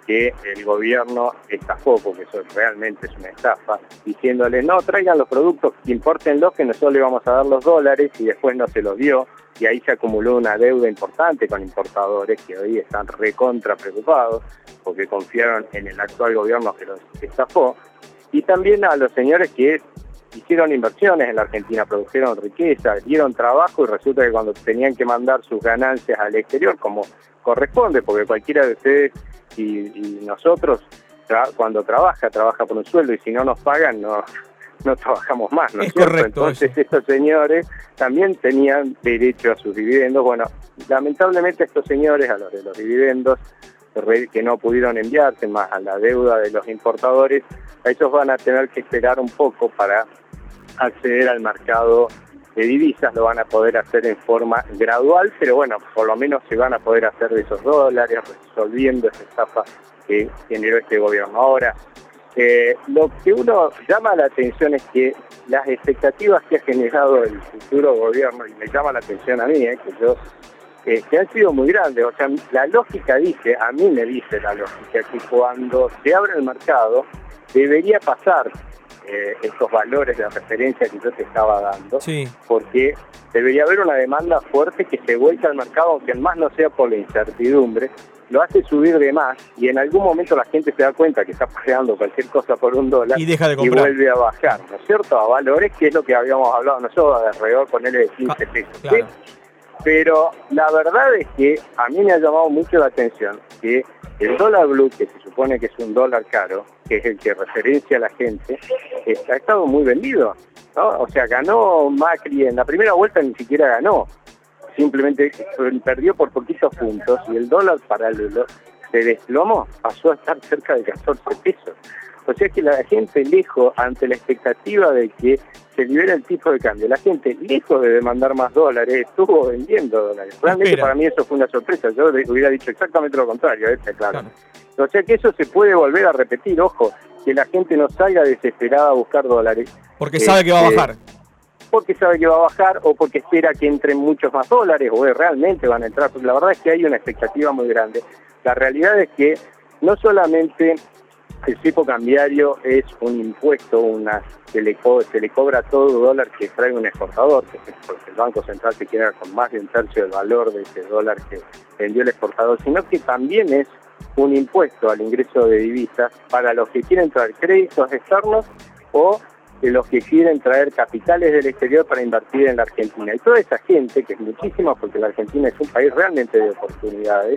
que el gobierno estafó, porque eso realmente es una estafa, diciéndoles, no, traigan los productos, impórtenlos, que nosotros le vamos a dar los dólares, y después no se los dio, y ahí se acumuló una deuda importante con importadores que hoy están recontra preocupados, porque confiaron en el actual gobierno que los estafó, y también a los señores que hicieron inversiones en la Argentina, produjeron riqueza, dieron trabajo, y resulta que cuando tenían que mandar sus ganancias al exterior, como corresponde, porque cualquiera de ustedes y, y nosotros, tra cuando trabaja, trabaja por un sueldo, y si no nos pagan, no, no trabajamos más, ¿no es cierto? Correcto, Entonces eso. Estos señores también tenían derecho a sus dividendos. Bueno, lamentablemente estos señores, a los de los dividendos, que no pudieron enviarse, más a la deuda de los importadores, a ellos van a tener que esperar un poco para acceder al mercado de divisas. Lo van a poder hacer en forma gradual, pero bueno, por lo menos se van a poder hacer de esos dólares, resolviendo esa estafa que generó este gobierno. Ahora, eh, lo que uno llama la atención es que las expectativas que ha generado el futuro gobierno, y me llama la atención a mí, eh, que yo eh, que han sido muy grandes. O sea, la lógica dice, a mí me dice la lógica, que cuando se abre el mercado debería pasar Eh, estos valores de referencia que yo te estaba dando, sí. Porque debería haber una demanda fuerte que se vuelca al mercado, aunque más no sea por la incertidumbre, lo hace subir de más, y en algún momento la gente se da cuenta que está pagando cualquier cosa por un dólar y deja de y comprar, vuelve a bajar, ¿no es cierto?, a valores, que es lo que habíamos hablado nosotros, de alrededor, ponerle de quince pesos, claro. ¿sí? Pero la verdad es que a mí me ha llamado mucho la atención que el dólar blue, que se supone que es un dólar caro, que es el que referencia a la gente, eh, ha estado muy vendido, ¿no? O sea, ganó Macri en la primera vuelta, ni siquiera ganó, simplemente perdió por poquitos puntos, y el dólar paralelo se desplomó, pasó a estar cerca de catorce pesos. O sea que la gente, lejos, ante la expectativa de que se libera el tipo de cambio, la gente, lejos de demandar más dólares, estuvo vendiendo dólares. Realmente Espera. Para mí eso fue una sorpresa. Yo hubiera dicho exactamente lo contrario, ¿eh? Claro. claro. O sea que eso se puede volver a repetir, ojo, que la gente no salga desesperada a buscar dólares. Porque sabe eh, que va a bajar. Porque sabe que va a bajar, o porque espera que entren muchos más dólares, o realmente van a entrar. Porque la verdad es que hay una expectativa muy grande. La realidad es que no solamente el tipo cambiario es un impuesto, una se le, co se le cobra todo dólar que trae un exportador, que porque el Banco Central se queda con más de un tercio del valor de ese dólar que vendió el exportador, sino que también es un impuesto al ingreso de divisas para los que quieren traer créditos externos o de los que quieren traer capitales del exterior para invertir en la Argentina. Y toda esa gente, que es muchísima, porque la Argentina es un país realmente de oportunidades,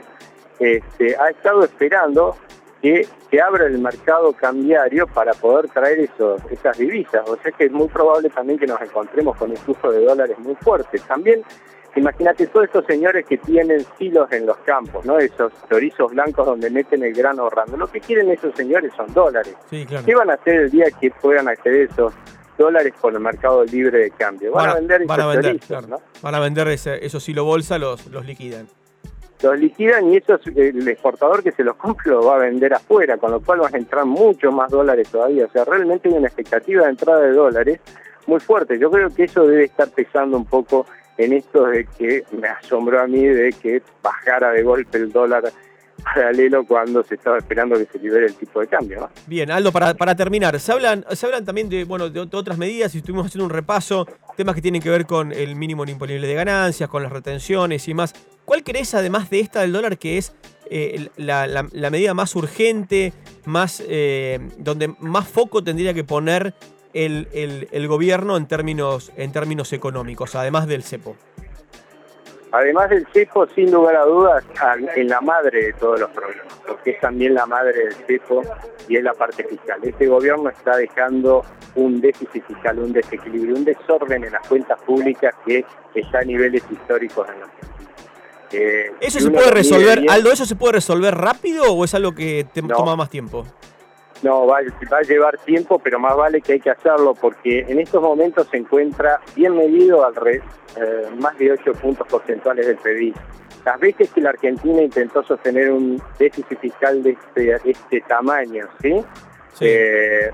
este, ha estado esperando que se abra el mercado cambiario para poder traer esos, esas divisas. O sea que es muy probable también que nos encontremos con un flujo de dólares muy fuerte. También, imagínate todos estos señores que tienen silos en los campos, ¿no? Esos chorizos blancos donde meten el grano ahorrando. Lo que quieren esos señores son dólares. Sí, claro. ¿Qué van a hacer el día que puedan acceder esos dólares por el mercado libre de cambio? Van, van a vender esos van a vender, chorizos, claro. ¿no? Van a vender ese, esos silo bolsa, los, los liquidan. Los liquidan, y eso, el exportador que se los compre lo va a vender afuera, con lo cual van a entrar mucho más dólares todavía. O sea, realmente hay una expectativa de entrada de dólares muy fuerte. Yo creo que eso debe estar pesando un poco en esto de que me asombró a mí de que bajara de golpe el dólar paralelo cuando se estaba esperando que se libere el tipo de cambio, ¿no? Bien, Aldo, para, para terminar, se hablan, se hablan también de, bueno, de, de otras medidas, y estuvimos haciendo un repaso, temas que tienen que ver con el mínimo imponible de ganancias, con las retenciones y más. ¿Cuál crees, además de esta del dólar, que es eh, la, la, la medida más urgente, más eh, donde más foco tendría que poner el, el, el gobierno en términos, en términos económicos, además del cepo? Además del cepo, sin lugar a dudas, en la madre de todos los problemas, porque es también la madre del cepo y es la parte fiscal. Este gobierno está dejando un déficit fiscal, un desequilibrio, un desorden en las cuentas públicas que está a niveles históricos en la Argentina. Eh, ¿Eso se puede resolver, bien, Aldo, eso se puede resolver rápido o es algo que te no, toma más tiempo? No, va, va a llevar tiempo, pero más vale que hay que hacerlo, porque en estos momentos se encuentra bien medido al re, eh, más de ocho puntos porcentuales del P I B. Las veces que la Argentina intentó sostener un déficit fiscal de este, este tamaño, ¿sí? Sí. Eh,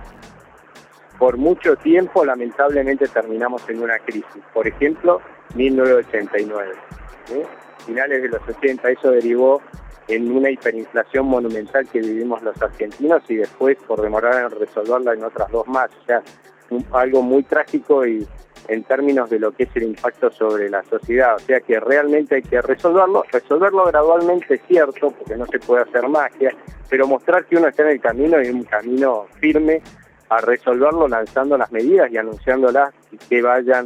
por mucho tiempo, lamentablemente, terminamos en una crisis. Por ejemplo, mil novecientos ochenta y nueve, ¿sí? Finales de los ochenta, eso derivó en una hiperinflación monumental que vivimos los argentinos y después por demorar en resolverla en otras dos más. O sea, un, algo muy trágico y en términos de lo que es el impacto sobre la sociedad. O sea que realmente hay que resolverlo, resolverlo gradualmente, es cierto, porque no se puede hacer magia, pero mostrar que uno está en el camino y un camino firme a resolverlo lanzando las medidas y anunciándolas que vayan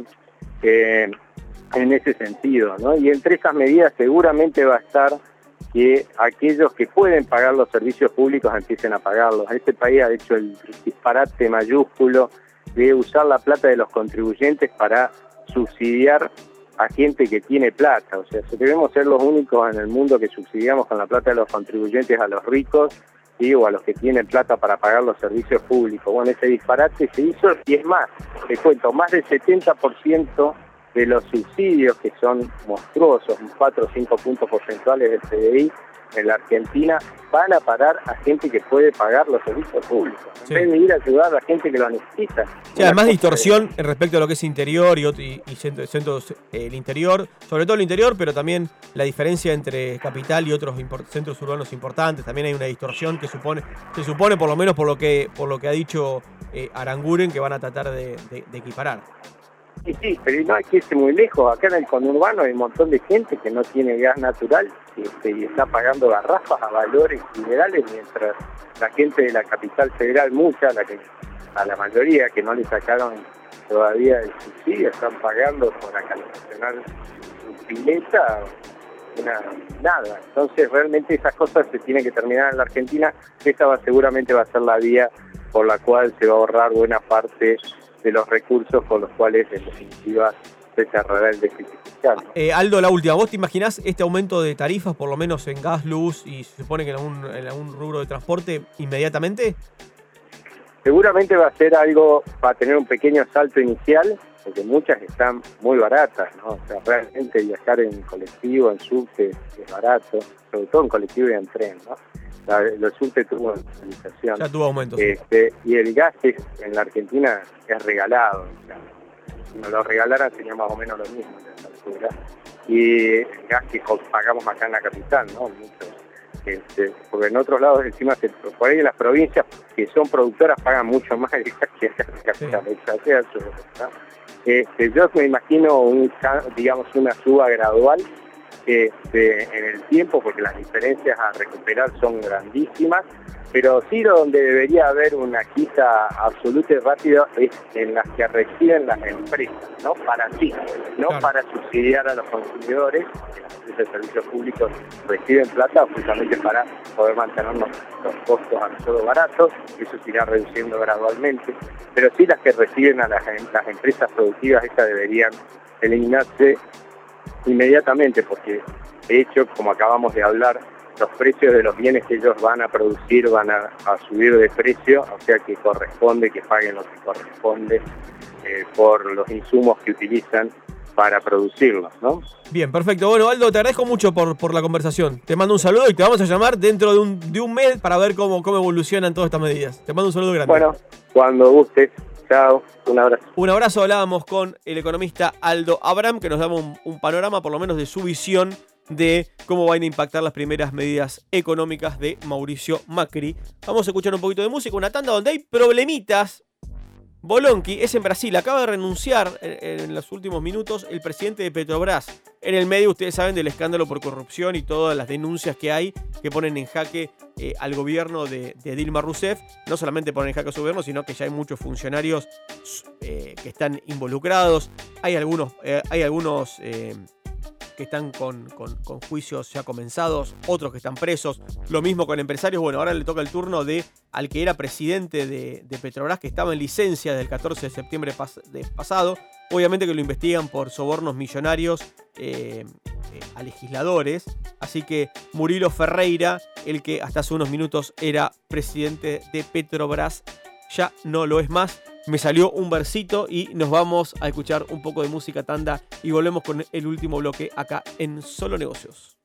eh, en ese sentido, ¿no? Y entre esas medidas seguramente va a estar que aquellos que pueden pagar los servicios públicos empiecen a pagarlos. Este país ha hecho el disparate mayúsculo de usar la plata de los contribuyentes para subsidiar a gente que tiene plata. O sea, debemos ser los únicos en el mundo que subsidiamos con la plata de los contribuyentes a los ricos, ¿sí? O a los que tienen plata para pagar los servicios públicos. Bueno, ese disparate se hizo y es más, te cuento, más del setenta por ciento de los subsidios, que son monstruosos, cuatro o cinco puntos porcentuales del P D I en la Argentina, van a parar a gente que puede pagar los servicios públicos, en sí. vez de ir a ayudar a la gente que lo necesita. Sí, además de distorsión de... respecto a lo que es interior y, y, y centros, centros, eh, el interior, sobre todo el interior, pero también la diferencia entre capital y otros import, centros urbanos importantes. También hay una distorsión que supone, se supone, por lo menos por lo que, por lo que ha dicho eh, Aranguren, que van a tratar de, de, de equiparar. Sí, sí, pero no hay que irse muy lejos. Acá en el conurbano hay un montón de gente que no tiene gas natural y, este, y está pagando garrafas a valores liberales, mientras la gente de la capital federal, mucha, la que, a la mayoría que no le sacaron todavía el subsidio, están pagando por acalefaccionar su pileta, una, nada. Entonces realmente esas cosas se tienen que terminar en la Argentina. Esta va, seguramente va a ser la vía por la cual se va a ahorrar buena parte de los recursos con los cuales en definitiva se cerrará el déficit fiscal. Eh, Aldo, la última, ¿vos te imaginás este aumento de tarifas, por lo menos en gas, luz y se supone que en algún, en algún rubro de transporte, inmediatamente? Seguramente va a ser algo, va a tener un pequeño salto inicial, porque muchas están muy baratas, ¿no? O sea, realmente viajar en colectivo, en subte, es barato, sobre todo en colectivo y en tren, ¿no? La, el subte tuvo actualización. Ya tuvo aumentos. Este, y el gas es, en la Argentina es regalado. O sea, si nos lo regalaran sería más o menos lo mismo en esta altura. Y el gas que pagamos acá en la capital, ¿no? Mucho. Este, porque en otros lados encima, se, por ahí en las provincias que son productoras pagan mucho más el gas que acá en la capital. Sí. Eso, ¿no? Este, yo me imagino un, digamos, una suba gradual Este, en el tiempo, porque las diferencias a recuperar son grandísimas, pero sí donde debería haber una quita absoluta y rápida es en las que reciben las empresas, ¿no? Para sí, no claro. Para subsidiar a los consumidores, que las empresas de servicios públicos reciben plata justamente para poder mantener los, los costos a nosotros baratos, eso se irá reduciendo gradualmente, pero sí las que reciben a las, las empresas productivas, estas deberían eliminarse inmediatamente, porque de hecho, como acabamos de hablar, los precios de los bienes que ellos van a producir van a, a subir de precio, o sea que corresponde que paguen lo que corresponde eh, por los insumos que utilizan para producirlos, ¿no? Bien, perfecto. Bueno, Aldo, te agradezco mucho por, por la conversación. Te mando un saludo y te vamos a llamar dentro de un, de un mes para ver cómo, cómo evolucionan todas estas medidas. Te mando un saludo grande. Bueno, cuando gustes. Chao, un abrazo. Un abrazo, hablábamos con el economista Aldo Abraham, que nos daba un, un panorama por lo menos de su visión de cómo van a impactar las primeras medidas económicas de Mauricio Macri. Vamos a escuchar un poquito de música, una tanda donde hay problemitas. Bolonqui es en Brasil, acaba de renunciar en, en los últimos minutos el presidente de Petrobras. En el medio, ustedes saben del escándalo por corrupción y todas las denuncias que hay que ponen en jaque eh, al gobierno de, de Dilma Rousseff. No solamente ponen en jaque a su gobierno, sino que ya hay muchos funcionarios eh, que están involucrados. Hay algunos, eh, hay algunos eh, que están con, con, con juicios ya comenzados, otros que están presos. Lo mismo con empresarios. Bueno, ahora le toca el turno de al que era presidente de, de Petrobras, que estaba en licencia desde el catorce de septiembre pas, de pasado. Obviamente que lo investigan por sobornos millonarios eh, eh, a legisladores. Así que Murilo Ferreira, el que hasta hace unos minutos era presidente de Petrobras, ya no lo es más. Me salió un versito y nos vamos a escuchar un poco de música tanda y volvemos con el último bloque acá en Solo Negocios.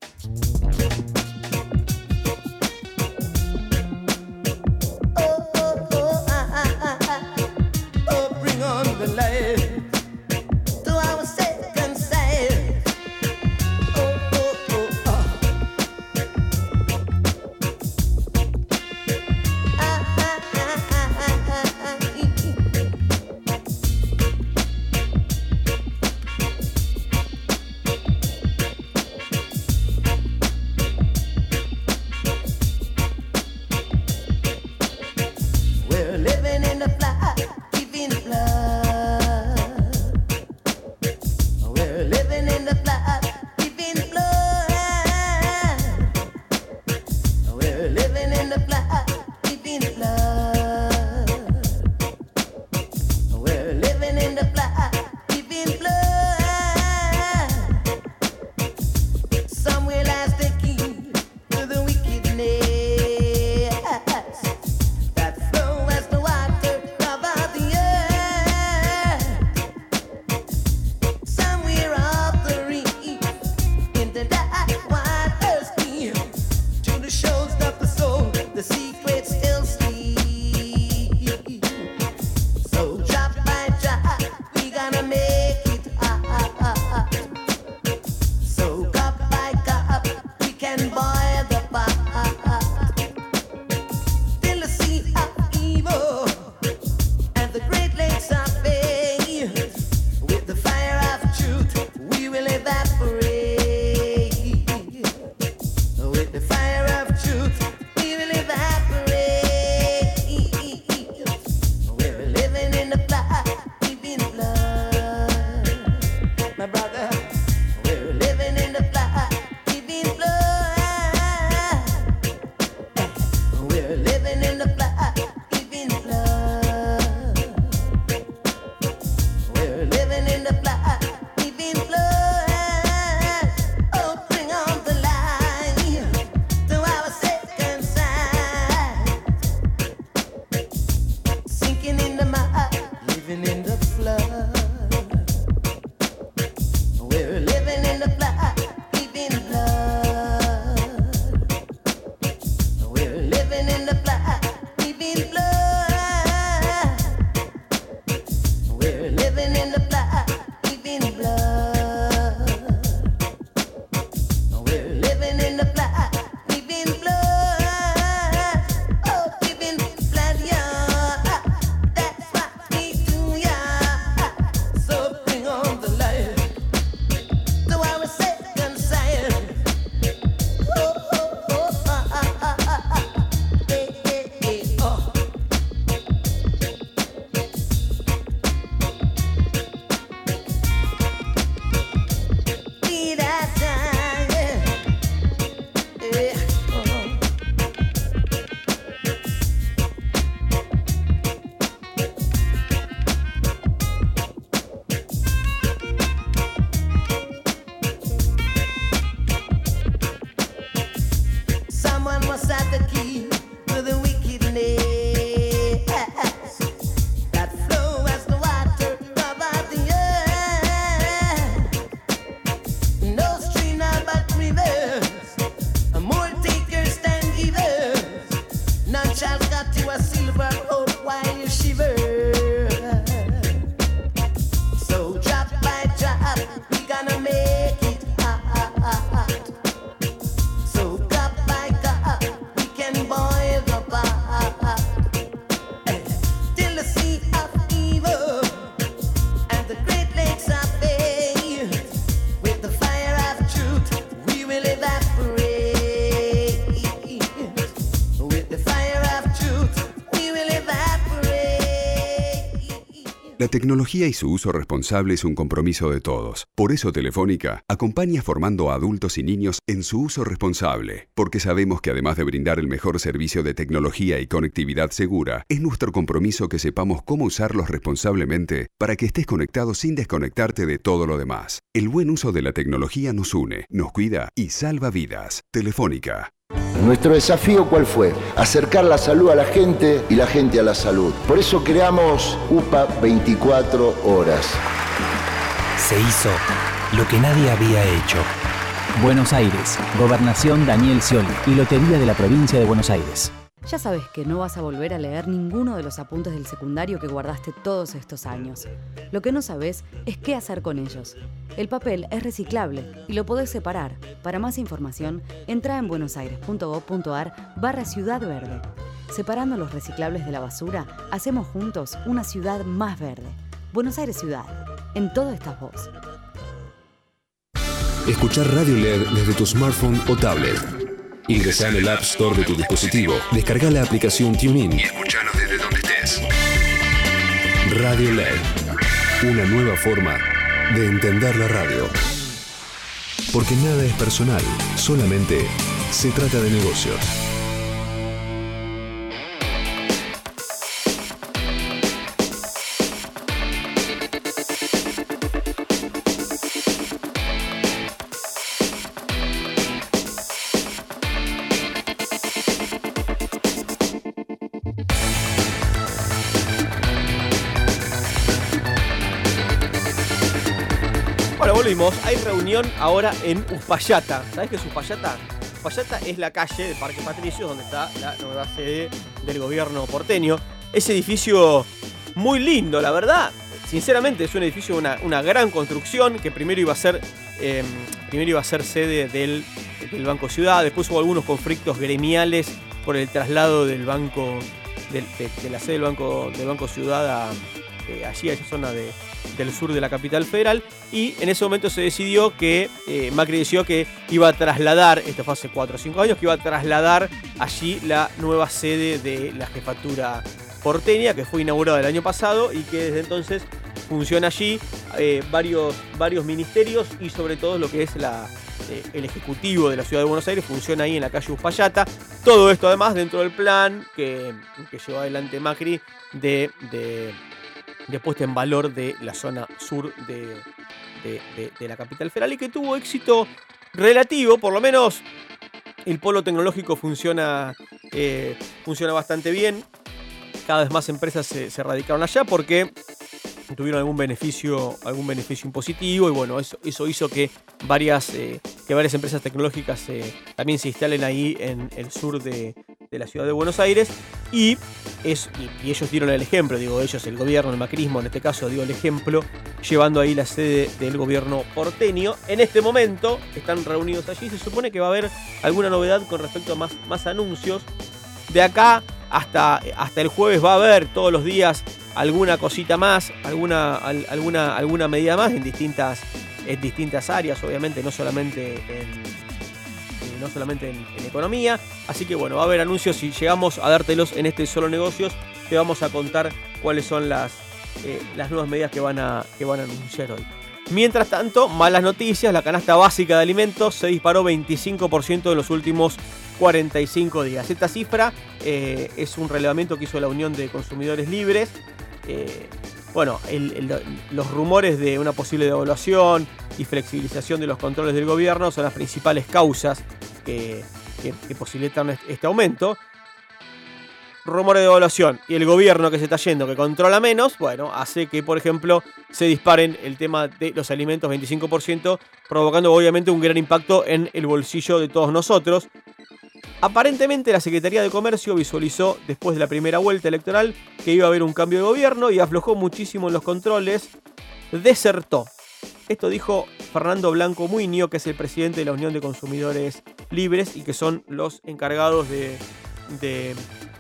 La tecnología y su uso responsable es un compromiso de todos. Por eso Telefónica acompaña formando a adultos y niños en su uso responsable, porque sabemos que además de brindar el mejor servicio de tecnología y conectividad segura, es nuestro compromiso que sepamos cómo usarlos responsablemente para que estés conectado sin desconectarte de todo lo demás. El buen uso de la tecnología nos une, nos cuida y salva vidas. Telefónica. Nuestro desafío, ¿cuál fue? Acercar la salud a la gente y la gente a la salud. Por eso creamos UPA veinticuatro horas. Se hizo lo que nadie había hecho. Buenos Aires, Gobernación Daniel Scioli y Lotería de la Provincia de Buenos Aires. Ya sabes que no vas a volver a leer ninguno de los apuntes del secundario que guardaste todos estos años. Lo que no sabes es qué hacer con ellos. El papel es reciclable y lo podés separar. Para más información, entra en buenosaires.gov.ar barra Ciudad Verde. Separando los reciclables de la basura, hacemos juntos una ciudad más verde. Buenos Aires Ciudad. En todo estás vos. Escuchar Radio L E D desde tu smartphone o tablet. Ingresá en el App Store de tu dispositivo, descarga la aplicación TuneIn y escuchanos desde donde estés. Radio L E D, una nueva forma de entender la radio. Porque nada es personal, solamente se trata de negocios. Volvimos, hay reunión ahora en Uspallata. ¿Sabés qué es Uspallata? Uspallata es la calle del Parque Patricios donde está la nueva sede del gobierno porteño. Ese edificio muy lindo, la verdad. Sinceramente es un edificio de una, una gran construcción que primero iba a ser, eh, primero iba a ser sede del, del Banco Ciudad. Después hubo algunos conflictos gremiales por el traslado del banco, de, de, de la sede del Banco, del Banco Ciudad a, eh, allí a esa zona de... del sur de la capital federal, y en ese momento se decidió que eh, Macri decidió que iba a trasladar, esto fue hace cuatro o cinco años, que iba a trasladar allí la nueva sede de la jefatura porteña, que fue inaugurada el año pasado y que desde entonces funciona allí, eh, varios, varios ministerios y sobre todo lo que es la, eh, el ejecutivo de la ciudad de Buenos Aires funciona ahí en la calle Uspallata. Todo esto además dentro del plan que, que llevó adelante Macri de... de de puesta en valor de la zona sur de, de, de, de la capital federal y que tuvo éxito relativo, por lo menos el polo tecnológico funciona, eh, funciona bastante bien. Cada vez más empresas se, se radicaron allá porque tuvieron algún beneficio, algún beneficio impositivo, y bueno, eso, eso hizo que varias, eh, que varias empresas tecnológicas eh, también se instalen ahí en el sur de, de la ciudad de Buenos Aires, y, es, y, y ellos dieron el ejemplo, digo ellos, el gobierno, el macrismo en este caso dio el ejemplo, llevando ahí la sede del gobierno porteño. En este momento están reunidos allí, se supone que va a haber alguna novedad con respecto a más, más anuncios. De acá hasta, hasta el jueves va a haber todos los días alguna cosita más, alguna, al, alguna, alguna medida más en distintas, en distintas áreas, obviamente, no solamente en, eh, no solamente en, en economía. Así que bueno, va a haber anuncios y llegamos a dártelos en este Solo Negocios. Te vamos a contar cuáles son las, eh, las nuevas medidas que van, a, que van a anunciar hoy. Mientras tanto, malas noticias, la canasta básica de alimentos se disparó veinticinco por ciento en los últimos cuarenta y cinco días. Esta cifra eh, es un relevamiento que hizo la Unión de Consumidores Libres. Eh, bueno, el, el, los rumores de una posible devaluación y flexibilización de los controles del gobierno son las principales causas que, que, que posibilitan este aumento. Rumores de devaluación y el gobierno que se está yendo, que controla menos, bueno, hace que, por ejemplo, se disparen el tema de los alimentos veinticinco por ciento, provocando obviamente un gran impacto en el bolsillo de todos nosotros. Aparentemente la Secretaría de Comercio visualizó después de la primera vuelta electoral que iba a haber un cambio de gobierno y aflojó muchísimo en los controles, desertó. Esto dijo Fernando Blanco Muinio, que es el presidente de la Unión de Consumidores Libres y que son los encargados de, de,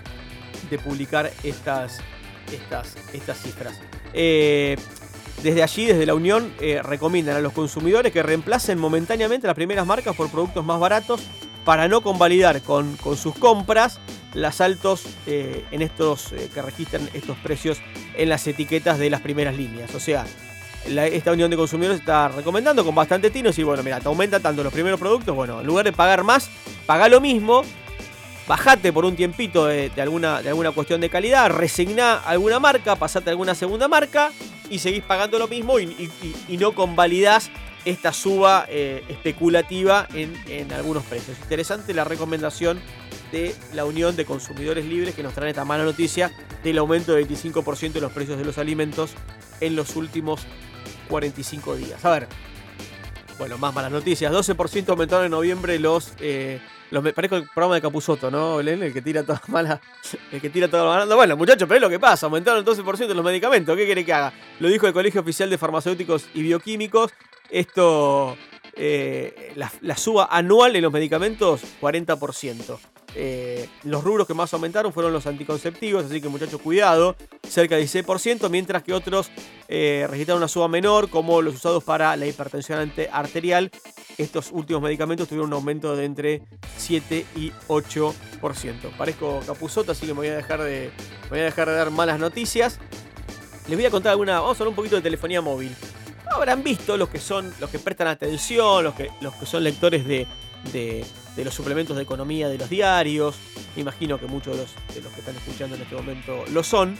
de publicar estas, estas, estas cifras. Eh, desde allí, desde la Unión, eh, recomiendan a los consumidores que reemplacen momentáneamente las primeras marcas por productos más baratos para no convalidar con, con sus compras los altos eh, en estos eh, que registran estos precios en las etiquetas de las primeras líneas. O sea, la, esta Unión de Consumidores está recomendando con bastante tino y bueno, mira, te aumentan tanto los primeros productos, bueno, en lugar de pagar más, pagá lo mismo, bajate por un tiempito de, de, alguna, de alguna cuestión de calidad, resigná alguna marca, pasate a alguna segunda marca y seguís pagando lo mismo y, y, y no convalidás esta suba eh, especulativa en, en algunos precios. Interesante la recomendación de la Unión de Consumidores Libres que nos trae esta mala noticia del aumento del veinticinco por ciento de los precios de los alimentos en los últimos cuarenta y cinco días. A ver, bueno, más malas noticias. doce por ciento aumentaron en noviembre los... Eh, los parezco el programa de Capusotto, ¿no, Belén? El que tira todas malas... El que tira todo ganando. Bueno, muchachos, pero es lo que pasa. Aumentaron el doce por ciento de los medicamentos. ¿Qué quiere que haga? Lo dijo el Colegio Oficial de Farmacéuticos y Bioquímicos. Esto, eh, la, la suba anual en los medicamentos, cuarenta por ciento. Eh, los rubros que más aumentaron fueron los anticonceptivos, así que muchachos, cuidado, cerca de dieciséis por ciento, mientras que otros eh, registraron una suba menor, como los usados para la hipertensión arterial. Estos últimos medicamentos tuvieron un aumento de entre siete y ocho por ciento. Parezco Capusotto, así que me voy a dejar de, me voy a dejar de dar malas noticias. Les voy a contar alguna, vamos a hablar un poquito de telefonía móvil. Habrán visto los que son, los que prestan atención, los que, los que son lectores de, de, de los suplementos de economía de los diarios. Me imagino que muchos de los, de los que están escuchando en este momento lo son.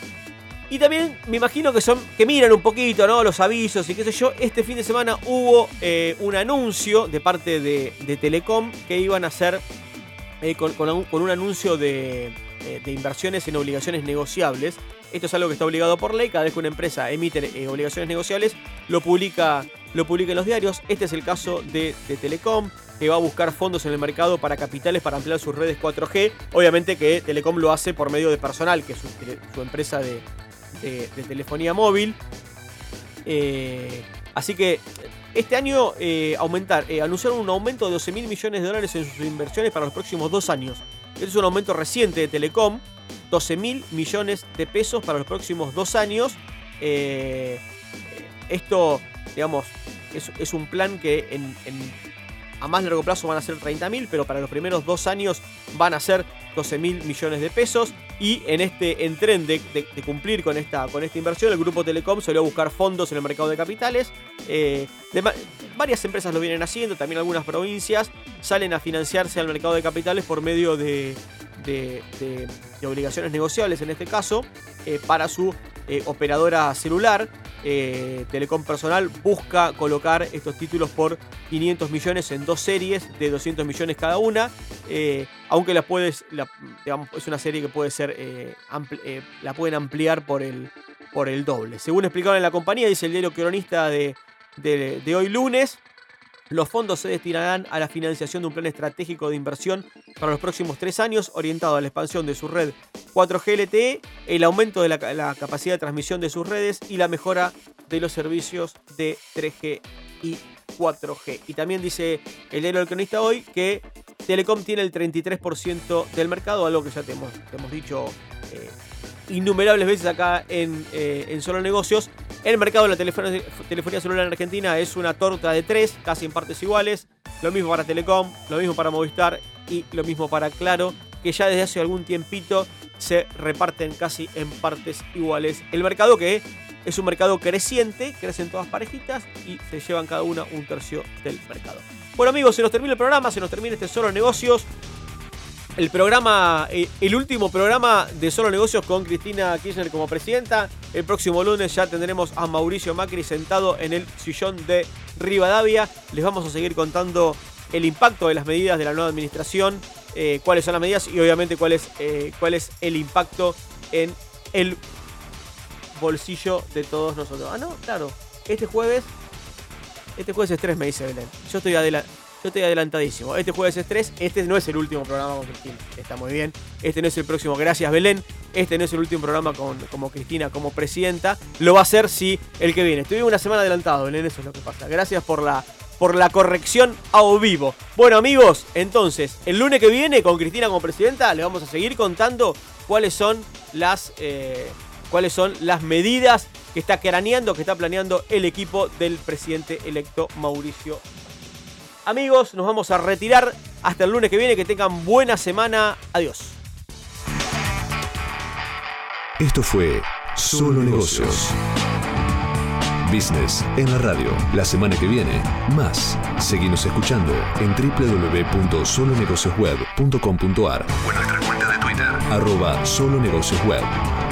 Y también me imagino que son, que miran un poquito, ¿no? Los avisos y qué sé yo. Este fin de semana hubo eh, un anuncio de parte de, de Telecom que iban a hacer eh, con, con, un, con un anuncio de, eh, de inversiones en obligaciones negociables. Esto es algo que está obligado por ley. Cada vez que una empresa emite eh, obligaciones negociables, lo publica, lo publica en los diarios. Este es el caso de, de Telecom, que va a buscar fondos en el mercado para capitales para ampliar sus redes cuatro G. Obviamente que Telecom lo hace por medio de Personal, que es su, su empresa de, de, de telefonía móvil. Eh, así que este año eh, aumentar, eh, anunciaron un aumento de doce mil millones de dólares en sus inversiones para los próximos dos años. Este es un aumento reciente de Telecom. doce mil millones de pesos para los próximos dos años. Eh, esto, digamos, es, es un plan que en, en, a más largo plazo van a ser treinta mil, pero para los primeros dos años van a ser doce mil millones de pesos. Y en este en tren de, de, de cumplir con esta, con esta inversión, el Grupo Telecom salió a buscar fondos en el mercado de capitales. Eh, de, varias empresas lo vienen haciendo, también algunas provincias salen a financiarse al mercado de capitales por medio de... De, de, de obligaciones negociables en este caso, eh, para su eh, operadora celular. eh, Telecom Personal busca colocar estos títulos por quinientos millones en dos series de doscientos millones cada una, eh, aunque la puedes, la, digamos, es una serie que puede ser eh, ampli, eh, la pueden ampliar por el por el doble. Según explicaron en la compañía, dice el diario Cronista de, de, de hoy lunes, los fondos se destinarán a la financiación de un plan estratégico de inversión para los próximos tres años, orientado a la expansión de su red cuatro G L T E, el aumento de la, la capacidad de transmisión de sus redes y la mejora de los servicios de tres G y cuatro G. Y también dice el diario El Cronista hoy que Telecom tiene el treinta y tres por ciento del mercado, algo que ya te hemos, te hemos dicho eh, innumerables veces acá en, eh, en Solo Negocios. El mercado de la telefonía, telefonía celular en Argentina es una torta de tres, casi en partes iguales. Lo mismo para Telecom, lo mismo para Movistar y lo mismo para Claro, que ya desde hace algún tiempito se reparten casi en partes iguales. El mercado que es un mercado creciente, crecen todas parejitas y se llevan cada una un tercio del mercado. Bueno amigos, se nos termina el programa, se nos termina este Solo Negocios. El programa, el último programa de Solo Negocios con Cristina Kirchner como presidenta. El próximo lunes ya tendremos a Mauricio Macri sentado en el sillón de Rivadavia. Les vamos a seguir contando el impacto de las medidas de la nueva administración, eh, cuáles son las medidas y obviamente cuál es, eh, cuál es el impacto en el bolsillo de todos nosotros. Ah, no, claro, este jueves, este jueves es tres, me dice Belén. Yo estoy adelante. Yo estoy adelantadísimo. Este jueves es tres. Este no es el último programa con Cristina. Está muy bien. Este no es el próximo. Gracias, Belén. Este no es el último programa con como Cristina como presidenta. Lo va a ser sí el que viene. Estuve una semana adelantado, Belén. Eso es lo que pasa. Gracias por la, por la corrección a vivo. Bueno, amigos, entonces, el lunes que viene con Cristina como presidenta les vamos a seguir contando cuáles son las, eh, cuáles son las medidas que está craneando, que está planeando el equipo del presidente electo Mauricio. Amigos, nos vamos a retirar hasta el lunes que viene. Que tengan buena semana. Adiós. Esto fue Solo Negocios. Business en la radio. La semana que viene, más. Seguinos escuchando en doble u doble u doble u punto solo negocios web punto com punto a r o en nuestra cuenta de Twitter, arroba Solo Negocios Web.